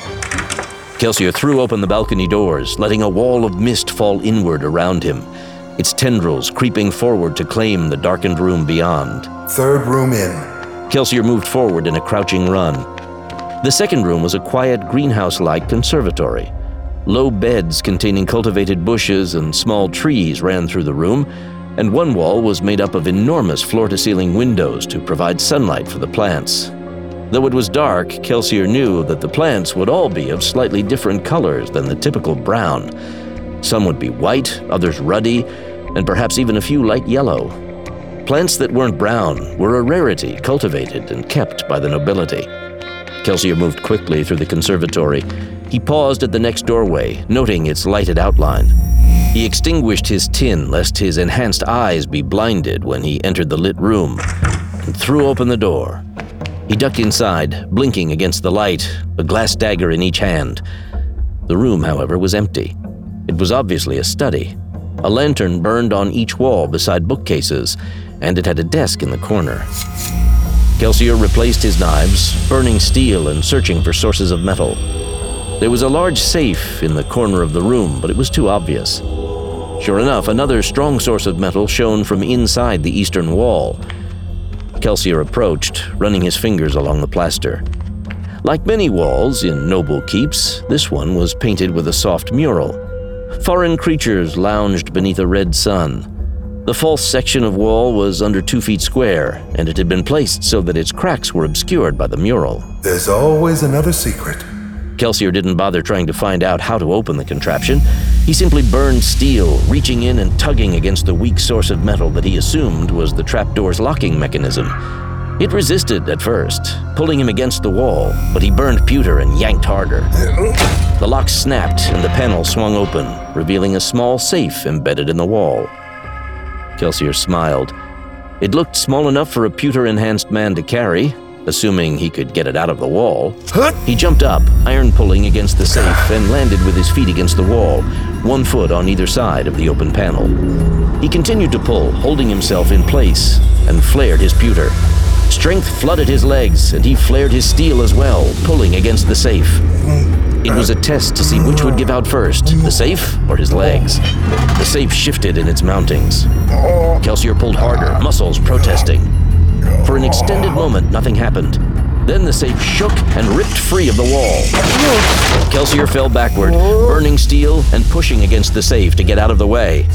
Kelsier threw open the balcony doors, letting a wall of mist fall inward around him, its tendrils creeping forward to claim the darkened room beyond. 3rd room in. Kelsier moved forward in a crouching run. The second room was a quiet greenhouse-like conservatory. Low beds containing cultivated bushes and small trees ran through the room, and one wall was made up of enormous floor-to-ceiling windows to provide sunlight for the plants. Though it was dark, Kelsier knew that the plants would all be of slightly different colors than the typical brown. Some would be white, others ruddy, and perhaps even a few light yellow. Plants that weren't brown were a rarity cultivated and kept by the nobility. Kelsier moved quickly through the conservatory. He paused at the next doorway, noting its lighted outline. He extinguished his tin lest his enhanced eyes be blinded when he entered the lit room, and threw open the door. He ducked inside, blinking against the light, a glass dagger in each hand. The room, however, was empty. It was obviously a study. A lantern burned on each wall beside bookcases, and it had a desk in the corner. Kelsier replaced his knives, burning steel and searching for sources of metal. There was a large safe in the corner of the room, but it was too obvious. Sure enough, another strong source of metal shone from inside the eastern wall. Kelsier approached, running his fingers along the plaster. Like many walls in noble keeps, this one was painted with a soft mural. Foreign creatures lounged beneath a red sun. The false section of wall was under 2 feet square, and it had been placed so that its cracks were obscured by the mural. There's always another secret. Kelsier didn't bother trying to find out how to open the contraption. He simply burned steel, reaching in and tugging against the weak source of metal that he assumed was the trapdoor's locking mechanism. It resisted at first, pulling him against the wall, but he burned pewter and yanked harder. The lock snapped and the panel swung open, revealing a small safe embedded in the wall. Kelsier smiled. It looked small enough for a pewter-enhanced man to carry, assuming he could get it out of the wall. He jumped up, iron pulling against the safe, and landed with his feet against the wall, 1 foot on either side of the open panel. He continued to pull, holding himself in place, and flared his pewter. Strength flooded his legs, and he flared his steel as well, pulling against the safe. It was a test to see which would give out first, the safe or his legs. The safe shifted in its mountings. Kelsier pulled harder, muscles protesting. For an extended moment, nothing happened. Then the safe shook and ripped free of the wall. Kelsier fell backward, burning steel and pushing against the safe to get out of the way.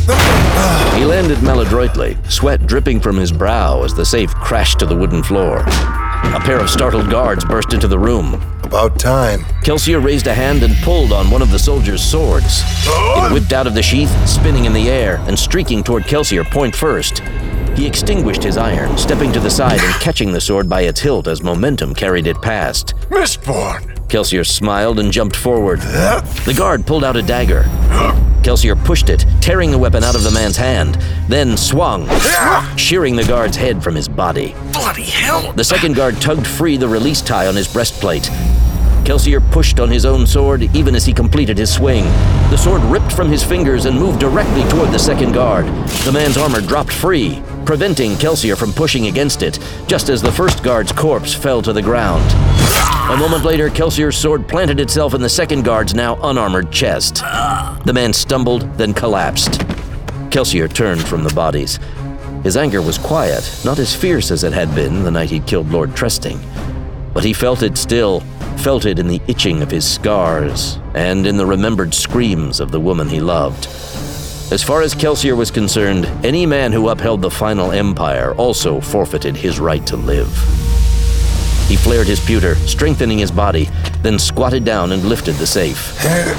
He landed maladroitly, sweat dripping from his brow as the safe crashed to the wooden floor. A pair of startled guards burst into the room. About time. Kelsier raised a hand and pulled on one of the soldiers' swords. It whipped out of the sheath, spinning in the air and streaking toward Kelsier point first. He extinguished his iron, stepping to the side and catching the sword by its hilt as momentum carried it past. Mistborn! Kelsier smiled and jumped forward. The guard pulled out a dagger. Kelsier pushed it, tearing the weapon out of the man's hand, then swung, shearing the guard's head from his body. Bloody hell! The second guard tugged free the release tie on his breastplate. Kelsier pushed on his own sword even as he completed his swing. The sword ripped from his fingers and moved directly toward the second guard. The man's armor dropped free, preventing Kelsier from pushing against it, just as the first guard's corpse fell to the ground. A moment later, Kelsier's sword planted itself in the second guard's now unarmored chest. The man stumbled, then collapsed. Kelsier turned from the bodies. His anger was quiet, not as fierce as it had been the night he'd killed Lord Tresting. But he felt it still, felt it in the itching of his scars, and in the remembered screams of the woman he loved. As far as Kelsier was concerned, any man who upheld the final empire also forfeited his right to live. He flared his pewter, strengthening his body, then squatted down and lifted the safe.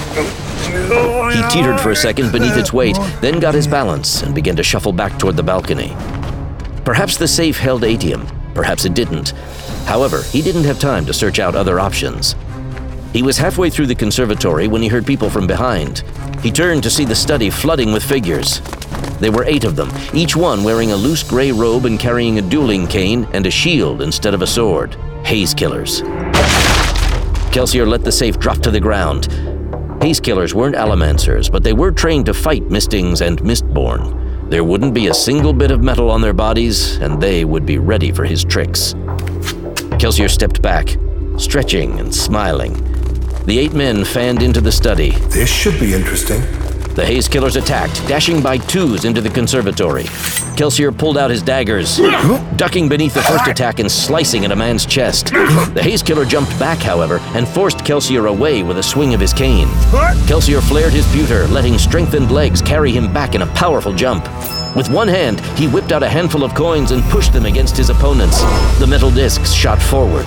He teetered for a second beneath its weight, then got his balance and began to shuffle back toward the balcony. Perhaps the safe held atium, perhaps it didn't. However, he didn't have time to search out other options. He was halfway through the conservatory when he heard people from behind. He turned to see the study flooding with figures. There were 8 of them, each one wearing a loose gray robe and carrying a dueling cane and a shield instead of a sword. Haze Killers. Kelsier let the safe drop to the ground. Haze Killers weren't Allomancers, but they were trained to fight Mistings and Mistborn. There wouldn't be a single bit of metal on their bodies, and they would be ready for his tricks. Kelsier stepped back, stretching and smiling. The 8 men fanned into the study. This should be interesting. The Haze Killers attacked, dashing by twos into the conservatory. Kelsier pulled out his daggers, ducking beneath the first attack and slicing at a man's chest. The Haze Killer jumped back, however, and forced Kelsier away with a swing of his cane. Kelsier flared his pewter, letting strengthened legs carry him back in a powerful jump. With one hand, he whipped out a handful of coins and pushed them against his opponents. The metal discs shot forward.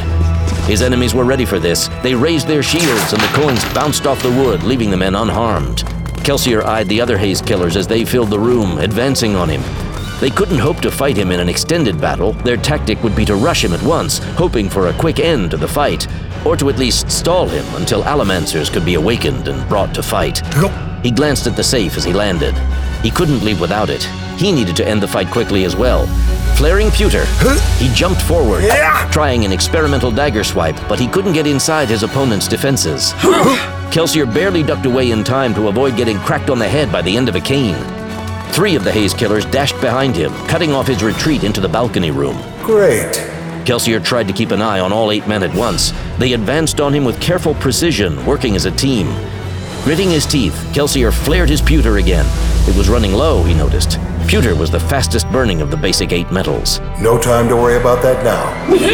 His enemies were ready for this. They raised their shields, and the coins bounced off the wood, leaving the men unharmed. Kelsier eyed the other Haze Killers as they filled the room, advancing on him. They couldn't hope to fight him in an extended battle. Their tactic would be to rush him at once, hoping for a quick end to the fight, or to at least stall him until Allomancers could be awakened and brought to fight. He glanced at the safe as he landed. He couldn't leave without it. He needed to end the fight quickly as well. Flaring pewter, he jumped forward, trying an experimental dagger swipe, but he couldn't get inside his opponent's defenses. Kelsier barely ducked away in time to avoid getting cracked on the head by the end of a cane. 3 of the Haze Killers dashed behind him, cutting off his retreat into the balcony room. Great. Kelsier tried to keep an eye on all 8 men at once. They advanced on him with careful precision, working as a team. Gritting his teeth, Kelsier flared his pewter again. It was running low, he noticed. Pewter was the fastest burning of the basic 8 metals. No time to worry about that now.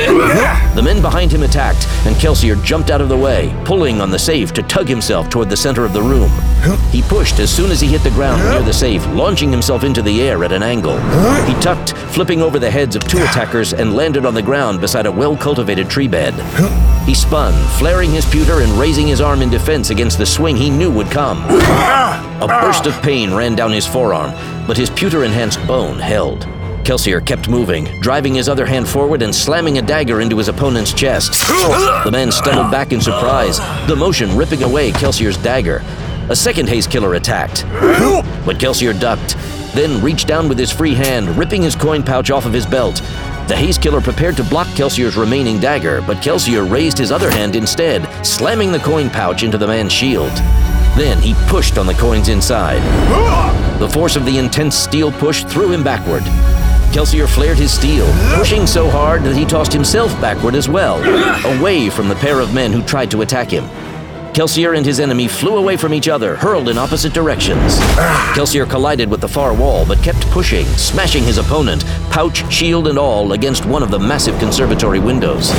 The men behind him attacked, and Kelsier jumped out of the way, pulling on the safe to tug himself toward the center of the room. He pushed as soon as he hit the ground near the safe, launching himself into the air at an angle. He tucked, flipping over the heads of 2 attackers, and landed on the ground beside a well-cultivated tree bed. He spun, flaring his pewter and raising his arm in defense against the swing he knew would come. A burst of pain ran down his forearm, but his pewter-enhanced bone held. Kelsier kept moving, driving his other hand forward and slamming a dagger into his opponent's chest. The man stumbled back in surprise, the motion ripping away Kelsier's dagger. A second Haze Killer attacked, but Kelsier ducked, then reached down with his free hand, ripping his coin pouch off of his belt. The Haze Killer prepared to block Kelsier's remaining dagger, but Kelsier raised his other hand instead, slamming the coin pouch into the man's shield. Then he pushed on the coins inside. The force of the intense steel push threw him backward. Kelsier flared his steel, pushing so hard that he tossed himself backward as well, away from the pair of men who tried to attack him. Kelsier and his enemy flew away from each other, hurled in opposite directions. Kelsier collided with the far wall, but kept pushing, smashing his opponent, pouch, shield, and all, against one of the massive conservatory windows.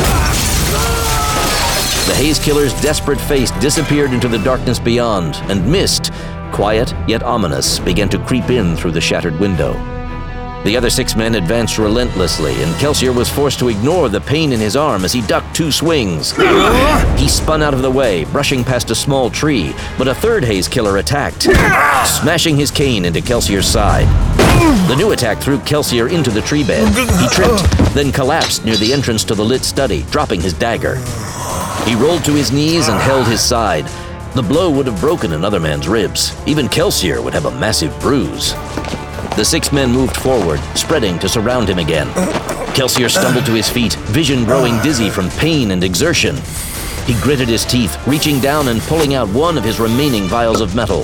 The Haze Killer's desperate face disappeared into the darkness beyond, and mist, quiet yet ominous, began to creep in through the shattered window. The other 6 men advanced relentlessly, and Kelsier was forced to ignore the pain in his arm as he ducked 2 swings. He spun out of the way, brushing past a small tree, but a third Haze Killer attacked, smashing his cane into Kelsier's side. The new attack threw Kelsier into the tree bed. He tripped, then collapsed near the entrance to the lit study, dropping his dagger. He rolled to his knees and held his side. The blow would have broken another man's ribs. Even Kelsier would have a massive bruise. The 6 men moved forward, spreading to surround him again. Kelsier stumbled to his feet, vision growing dizzy from pain and exertion. He gritted his teeth, reaching down and pulling out one of his remaining vials of metal.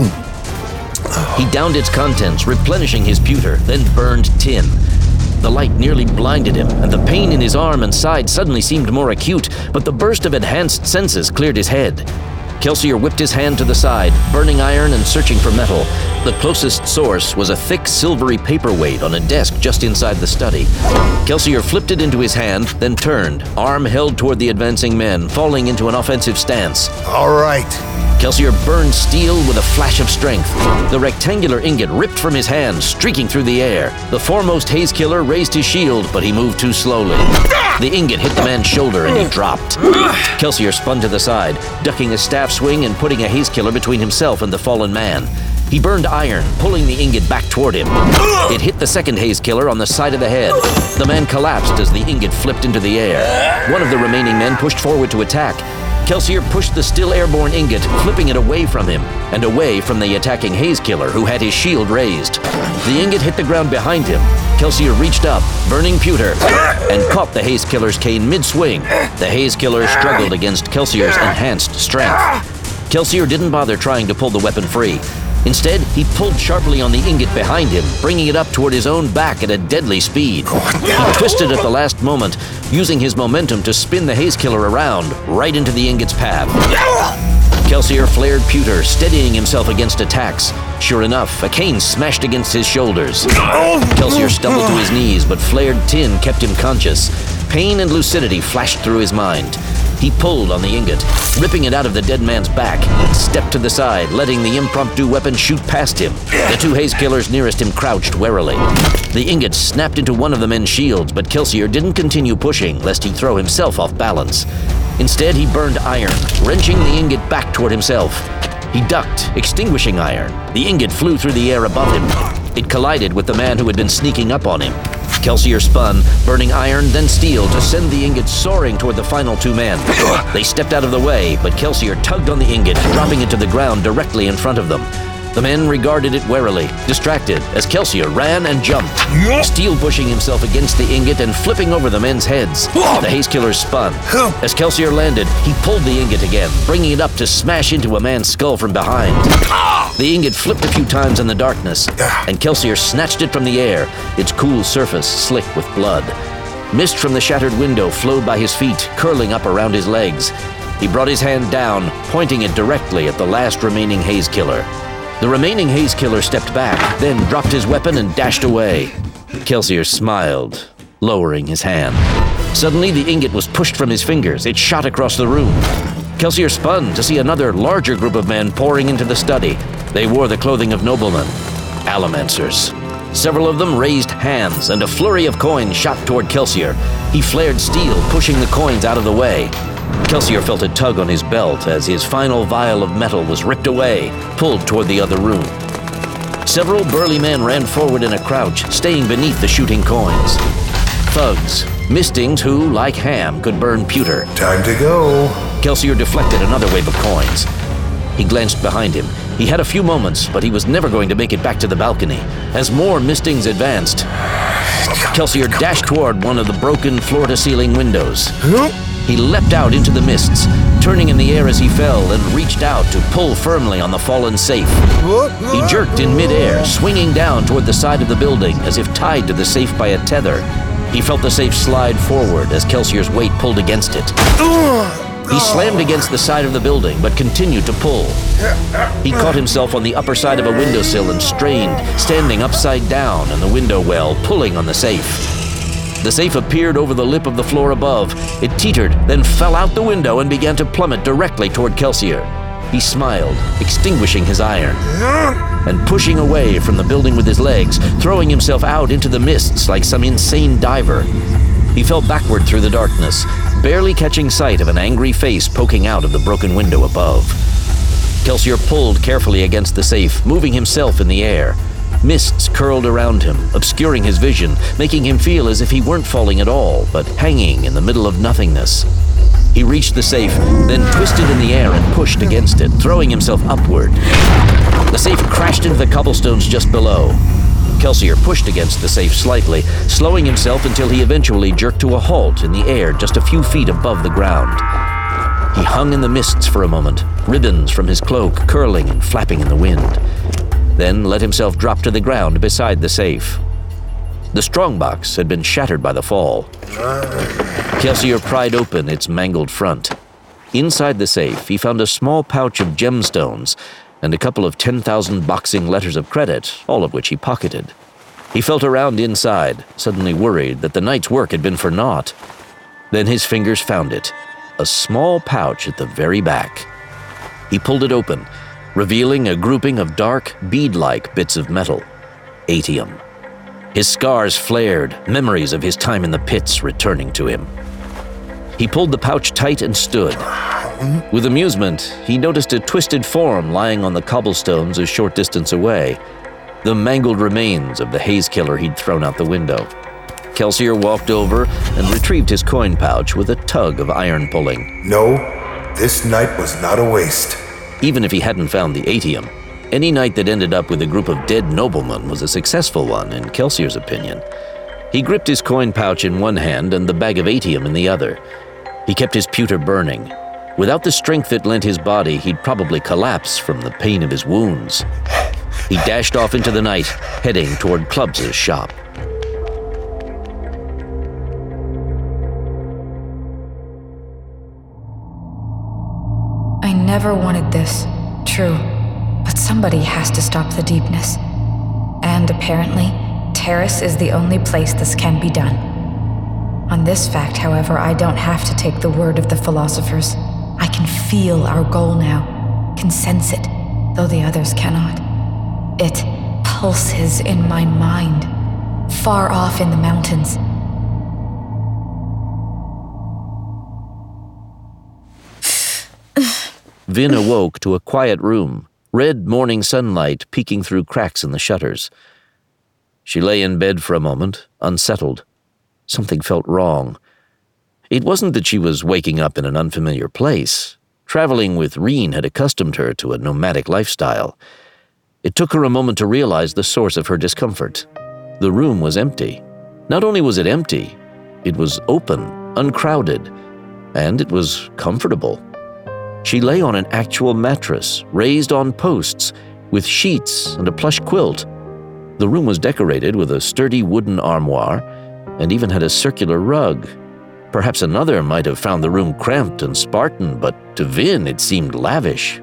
He downed its contents, replenishing his pewter, then burned tin. The light nearly blinded him, and the pain in his arm and side suddenly seemed more acute, but the burst of enhanced senses cleared his head. Kelsier whipped his hand to the side, burning iron and searching for metal. The closest source was a thick, silvery paperweight on a desk just inside the study. Kelsier flipped it into his hand, then turned, arm held toward the advancing men, falling into an offensive stance. All right. Kelsier burned steel with a flash of strength. The rectangular ingot ripped from his hand, streaking through the air. The foremost Haze Killer raised his shield, but he moved too slowly. The ingot hit the man's shoulder and he dropped. Kelsier spun to the side, ducking a staff swing and putting a Haze Killer between himself and the fallen man. He burned iron, pulling the ingot back toward him. It hit the second Haze Killer on the side of the head. The man collapsed as the ingot flipped into the air. One of the remaining men pushed forward to attack. Kelsier pushed the still airborne ingot, flipping it away from him, and away from the attacking Haze Killer, who had his shield raised. The ingot hit the ground behind him. Kelsier reached up, burning pewter, and caught the Haze Killer's cane mid-swing. The Haze Killer struggled against Kelsier's enhanced strength. Kelsier didn't bother trying to pull the weapon free. Instead, he pulled sharply on the ingot behind him, bringing it up toward his own back at a deadly speed. He twisted at the last moment, using his momentum to spin the Haze Killer around, right into the ingot's path. Kelsier flared pewter, steadying himself against attacks. Sure enough, a cane smashed against his shoulders. Kelsier stumbled to his knees, but flared tin kept him conscious. Pain and lucidity flashed through his mind. He pulled on the ingot, ripping it out of the dead man's back, and stepped to the side, letting the impromptu weapon shoot past him. The two haze killers nearest him crouched warily. The ingot snapped into one of the men's shields, but Kelsier didn't continue pushing, lest he throw himself off balance. Instead, he burned iron, wrenching the ingot back toward himself. He ducked, extinguishing iron. The ingot flew through the air above him. It collided with the man who had been sneaking up on him. Kelsier spun, burning iron, then steel, to send the ingot soaring toward the final two men. They stepped out of the way, but Kelsier tugged on the ingot, dropping it to the ground directly in front of them. The men regarded it warily, distracted, as Kelsier ran and jumped, steel pushing himself against the ingot and flipping over the men's heads. The haze killers spun. As Kelsier landed, he pulled the ingot again, bringing it up to smash into a man's skull from behind. The ingot flipped a few times in the darkness, and Kelsier snatched it from the air, its cool surface slick with blood. Mist from the shattered window flowed by his feet, curling up around his legs. He brought his hand down, pointing it directly at the last remaining haze killer. The remaining haze killer stepped back, then dropped his weapon and dashed away. Kelsier smiled, lowering his hand. Suddenly, the ingot was pushed from his fingers. It shot across the room. Kelsier spun to see another, larger group of men pouring into the study. They wore the clothing of noblemen, Allomancers. Several of them raised hands, and a flurry of coins shot toward Kelsier. He flared steel, pushing the coins out of the way. Kelsier felt a tug on his belt as his final vial of metal was ripped away, pulled toward the other room. Several burly men ran forward in a crouch, staying beneath the shooting coins. Thugs, Mistings who, like Ham, could burn pewter. Time to go. Kelsier deflected another wave of coins. He glanced behind him. He had a few moments, but he was never going to make it back to the balcony. As more Mistings advanced, Kelsier dashed toward one of the broken floor-to-ceiling windows. He leapt out into the mists, turning in the air as he fell, and reached out to pull firmly on the fallen safe. He jerked in midair, swinging down toward the side of the building as if tied to the safe by a tether. He felt the safe slide forward as Kelsier's weight pulled against it. He slammed against the side of the building, but continued to pull. He caught himself on the upper side of a windowsill and strained, standing upside down in the window well, pulling on the safe. The safe appeared over the lip of the floor above. It teetered, then fell out the window and began to plummet directly toward Kelsier. He smiled, extinguishing his iron, and pushing away from the building with his legs, throwing himself out into the mists like some insane diver. He fell backward through the darkness, barely catching sight of an angry face poking out of the broken window above. Kelsier pulled carefully against the safe, moving himself in the air. Mists curled around him, obscuring his vision, making him feel as if he weren't falling at all, but hanging in the middle of nothingness. He reached the safe, then twisted in the air and pushed against it, throwing himself upward. The safe crashed into the cobblestones just below. Kelsier pushed against the safe slightly, slowing himself until he eventually jerked to a halt in the air just a few feet above the ground. He hung in the mists for a moment, ribbons from his cloak curling and flapping in the wind, then let himself drop to the ground beside the safe. The strongbox had been shattered by the fall. Kelsier pried open its mangled front. Inside the safe, he found a small pouch of gemstones and a couple of 10,000 boxing letters of credit, all of which he pocketed. He felt around inside, suddenly worried that the night's work had been for naught. Then his fingers found it, a small pouch at the very back. He pulled it open, revealing a grouping of dark, bead-like bits of metal. Atium. His scars flared, memories of his time in the pits returning to him. He pulled the pouch tight and stood. With amusement, he noticed a twisted form lying on the cobblestones a short distance away, the mangled remains of the haze killer he'd thrown out the window. Kelsier walked over and retrieved his coin pouch with a tug of iron pulling. No, this night was not a waste. Even if he hadn't found the atium, any night that ended up with a group of dead noblemen was a successful one, in Kelsier's opinion. He gripped his coin pouch in one hand and the bag of atium in the other. He kept his pewter burning. Without the strength that lent his body, he'd probably collapse from the pain of his wounds. He dashed off into the night, heading toward Clubs' shop. I never wanted this, true, but somebody has to stop the deepness. And apparently, Terrace is the only place this can be done. On this fact, however, I don't have to take the word of the philosophers. I can feel our goal now, can sense it, though the others cannot. It pulses in my mind, far off in the mountains. Vin awoke to a quiet room, red morning sunlight peeking through cracks in the shutters. She lay in bed for a moment, unsettled. Something felt wrong. It wasn't that she was waking up in an unfamiliar place. Traveling with Reen had accustomed her to a nomadic lifestyle. It took her a moment to realize the source of her discomfort. The room was empty. Not only was it empty, it was open, uncrowded, and it was comfortable. She lay on an actual mattress, raised on posts, with sheets and a plush quilt. The room was decorated with a sturdy wooden armoire and even had a circular rug. Perhaps another might have found the room cramped and Spartan, but to Vin it seemed lavish.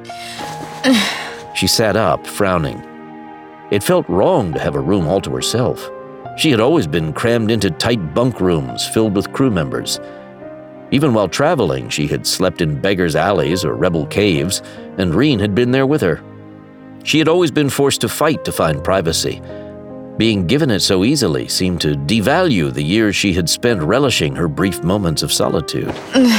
She sat up, frowning. It felt wrong to have a room all to herself. She had always been crammed into tight bunk rooms filled with crew members. Even while traveling, she had slept in beggars' alleys or rebel caves, and Reen had been there with her. She had always been forced to fight to find privacy. Being given it so easily seemed to devalue the years she had spent relishing her brief moments of solitude.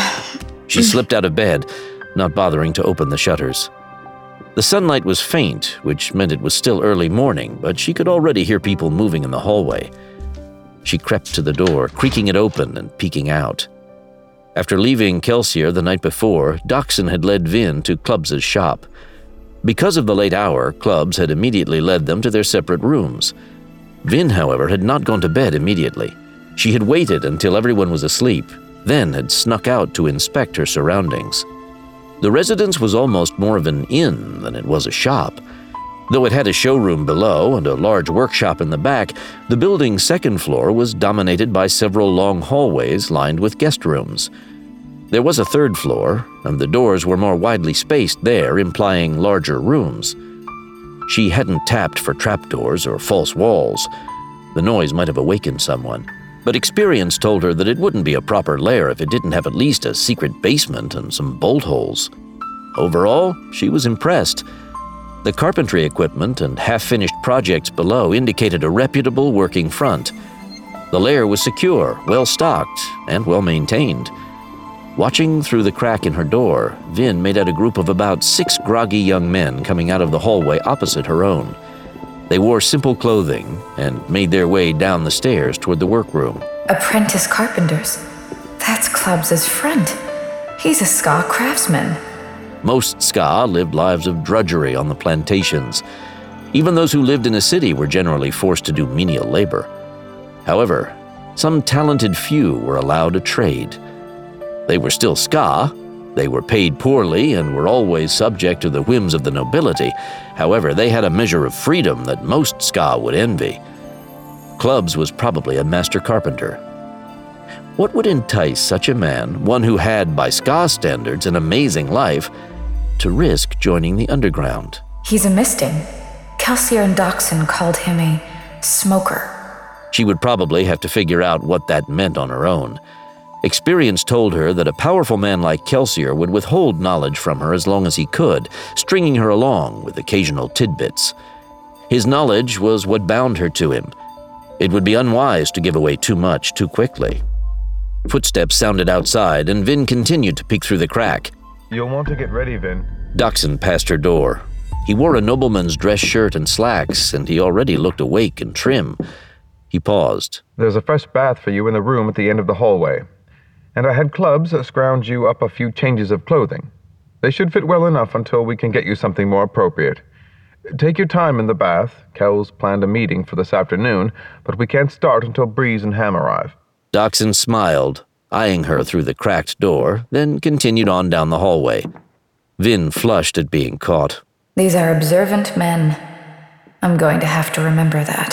She slipped out of bed, not bothering to open the shutters. The sunlight was faint, which meant it was still early morning, but she could already hear people moving in the hallway. She crept to the door, creaking it open and peeking out. After leaving Kelsier the night before, Dockson had led Vin to Clubbs' shop. Because of the late hour, Clubbs had immediately led them to their separate rooms. Vin, however, had not gone to bed immediately. She had waited until everyone was asleep, then had snuck out to inspect her surroundings. The residence was almost more of an inn than it was a shop. Though it had a showroom below and a large workshop in the back, the building's second floor was dominated by several long hallways lined with guest rooms. There was a third floor, and the doors were more widely spaced there, implying larger rooms. She hadn't tapped for trapdoors or false walls. The noise might have awakened someone, but experience told her that it wouldn't be a proper lair if it didn't have at least a secret basement and some bolt holes. Overall, she was impressed. The carpentry equipment and half-finished projects below indicated a reputable working front. The lair was secure, well-stocked, and well-maintained. Watching through the crack in her door, Vin made out a group of about 6 groggy young men coming out of the hallway opposite her own. They wore simple clothing and made their way down the stairs toward the workroom. Apprentice carpenters. That's Clubbs' friend. He's a Ska craftsman. Most Ska lived lives of drudgery on the plantations. Even those who lived in a city were generally forced to do menial labor. However, some talented few were allowed a trade. They were still Ska. They were paid poorly and were always subject to the whims of the nobility. However, they had a measure of freedom that most Ska would envy. Clubbs was probably a master carpenter. What would entice such a man, one who had, by Ska standards, an amazing life, to risk joining the underground? He's a Misting. Kelsier and Dockson called him a smoker. She would probably have to figure out what that meant on her own. Experience told her that a powerful man like Kelsier would withhold knowledge from her as long as he could, stringing her along with occasional tidbits. His knowledge was what bound her to him. It would be unwise to give away too much too quickly. Footsteps sounded outside, and Vin continued to peek through the crack. You'll want to get ready, Vin. Dockson passed her door. He wore a nobleman's dress shirt and slacks, and he already looked awake and trim. He paused. There's a fresh bath for you in the room at the end of the hallway. And I had Clubbs scrounge you up a few changes of clothing. They should fit well enough until we can get you something more appropriate. Take your time in the bath. Kel's planned a meeting for this afternoon, but we can't start until Breeze and Ham arrive. Dockson smiled, eyeing her through the cracked door, then continued on down the hallway. Vin flushed at being caught. These are observant men. I'm going to have to remember that.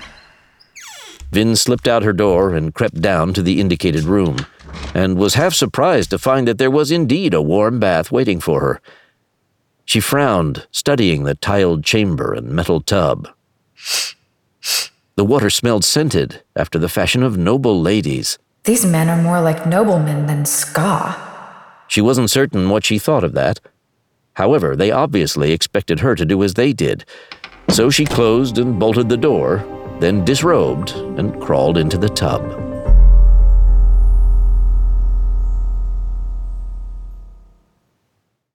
Vin slipped out her door and crept down to the indicated room, and was half surprised to find that there was indeed a warm bath waiting for her. She frowned, studying the tiled chamber and metal tub. The water smelled scented, after the fashion of noble ladies. These men are more like noblemen than ska. She wasn't certain what she thought of that. However, they obviously expected her to do as they did, so she closed and bolted the door, then disrobed and crawled into the tub.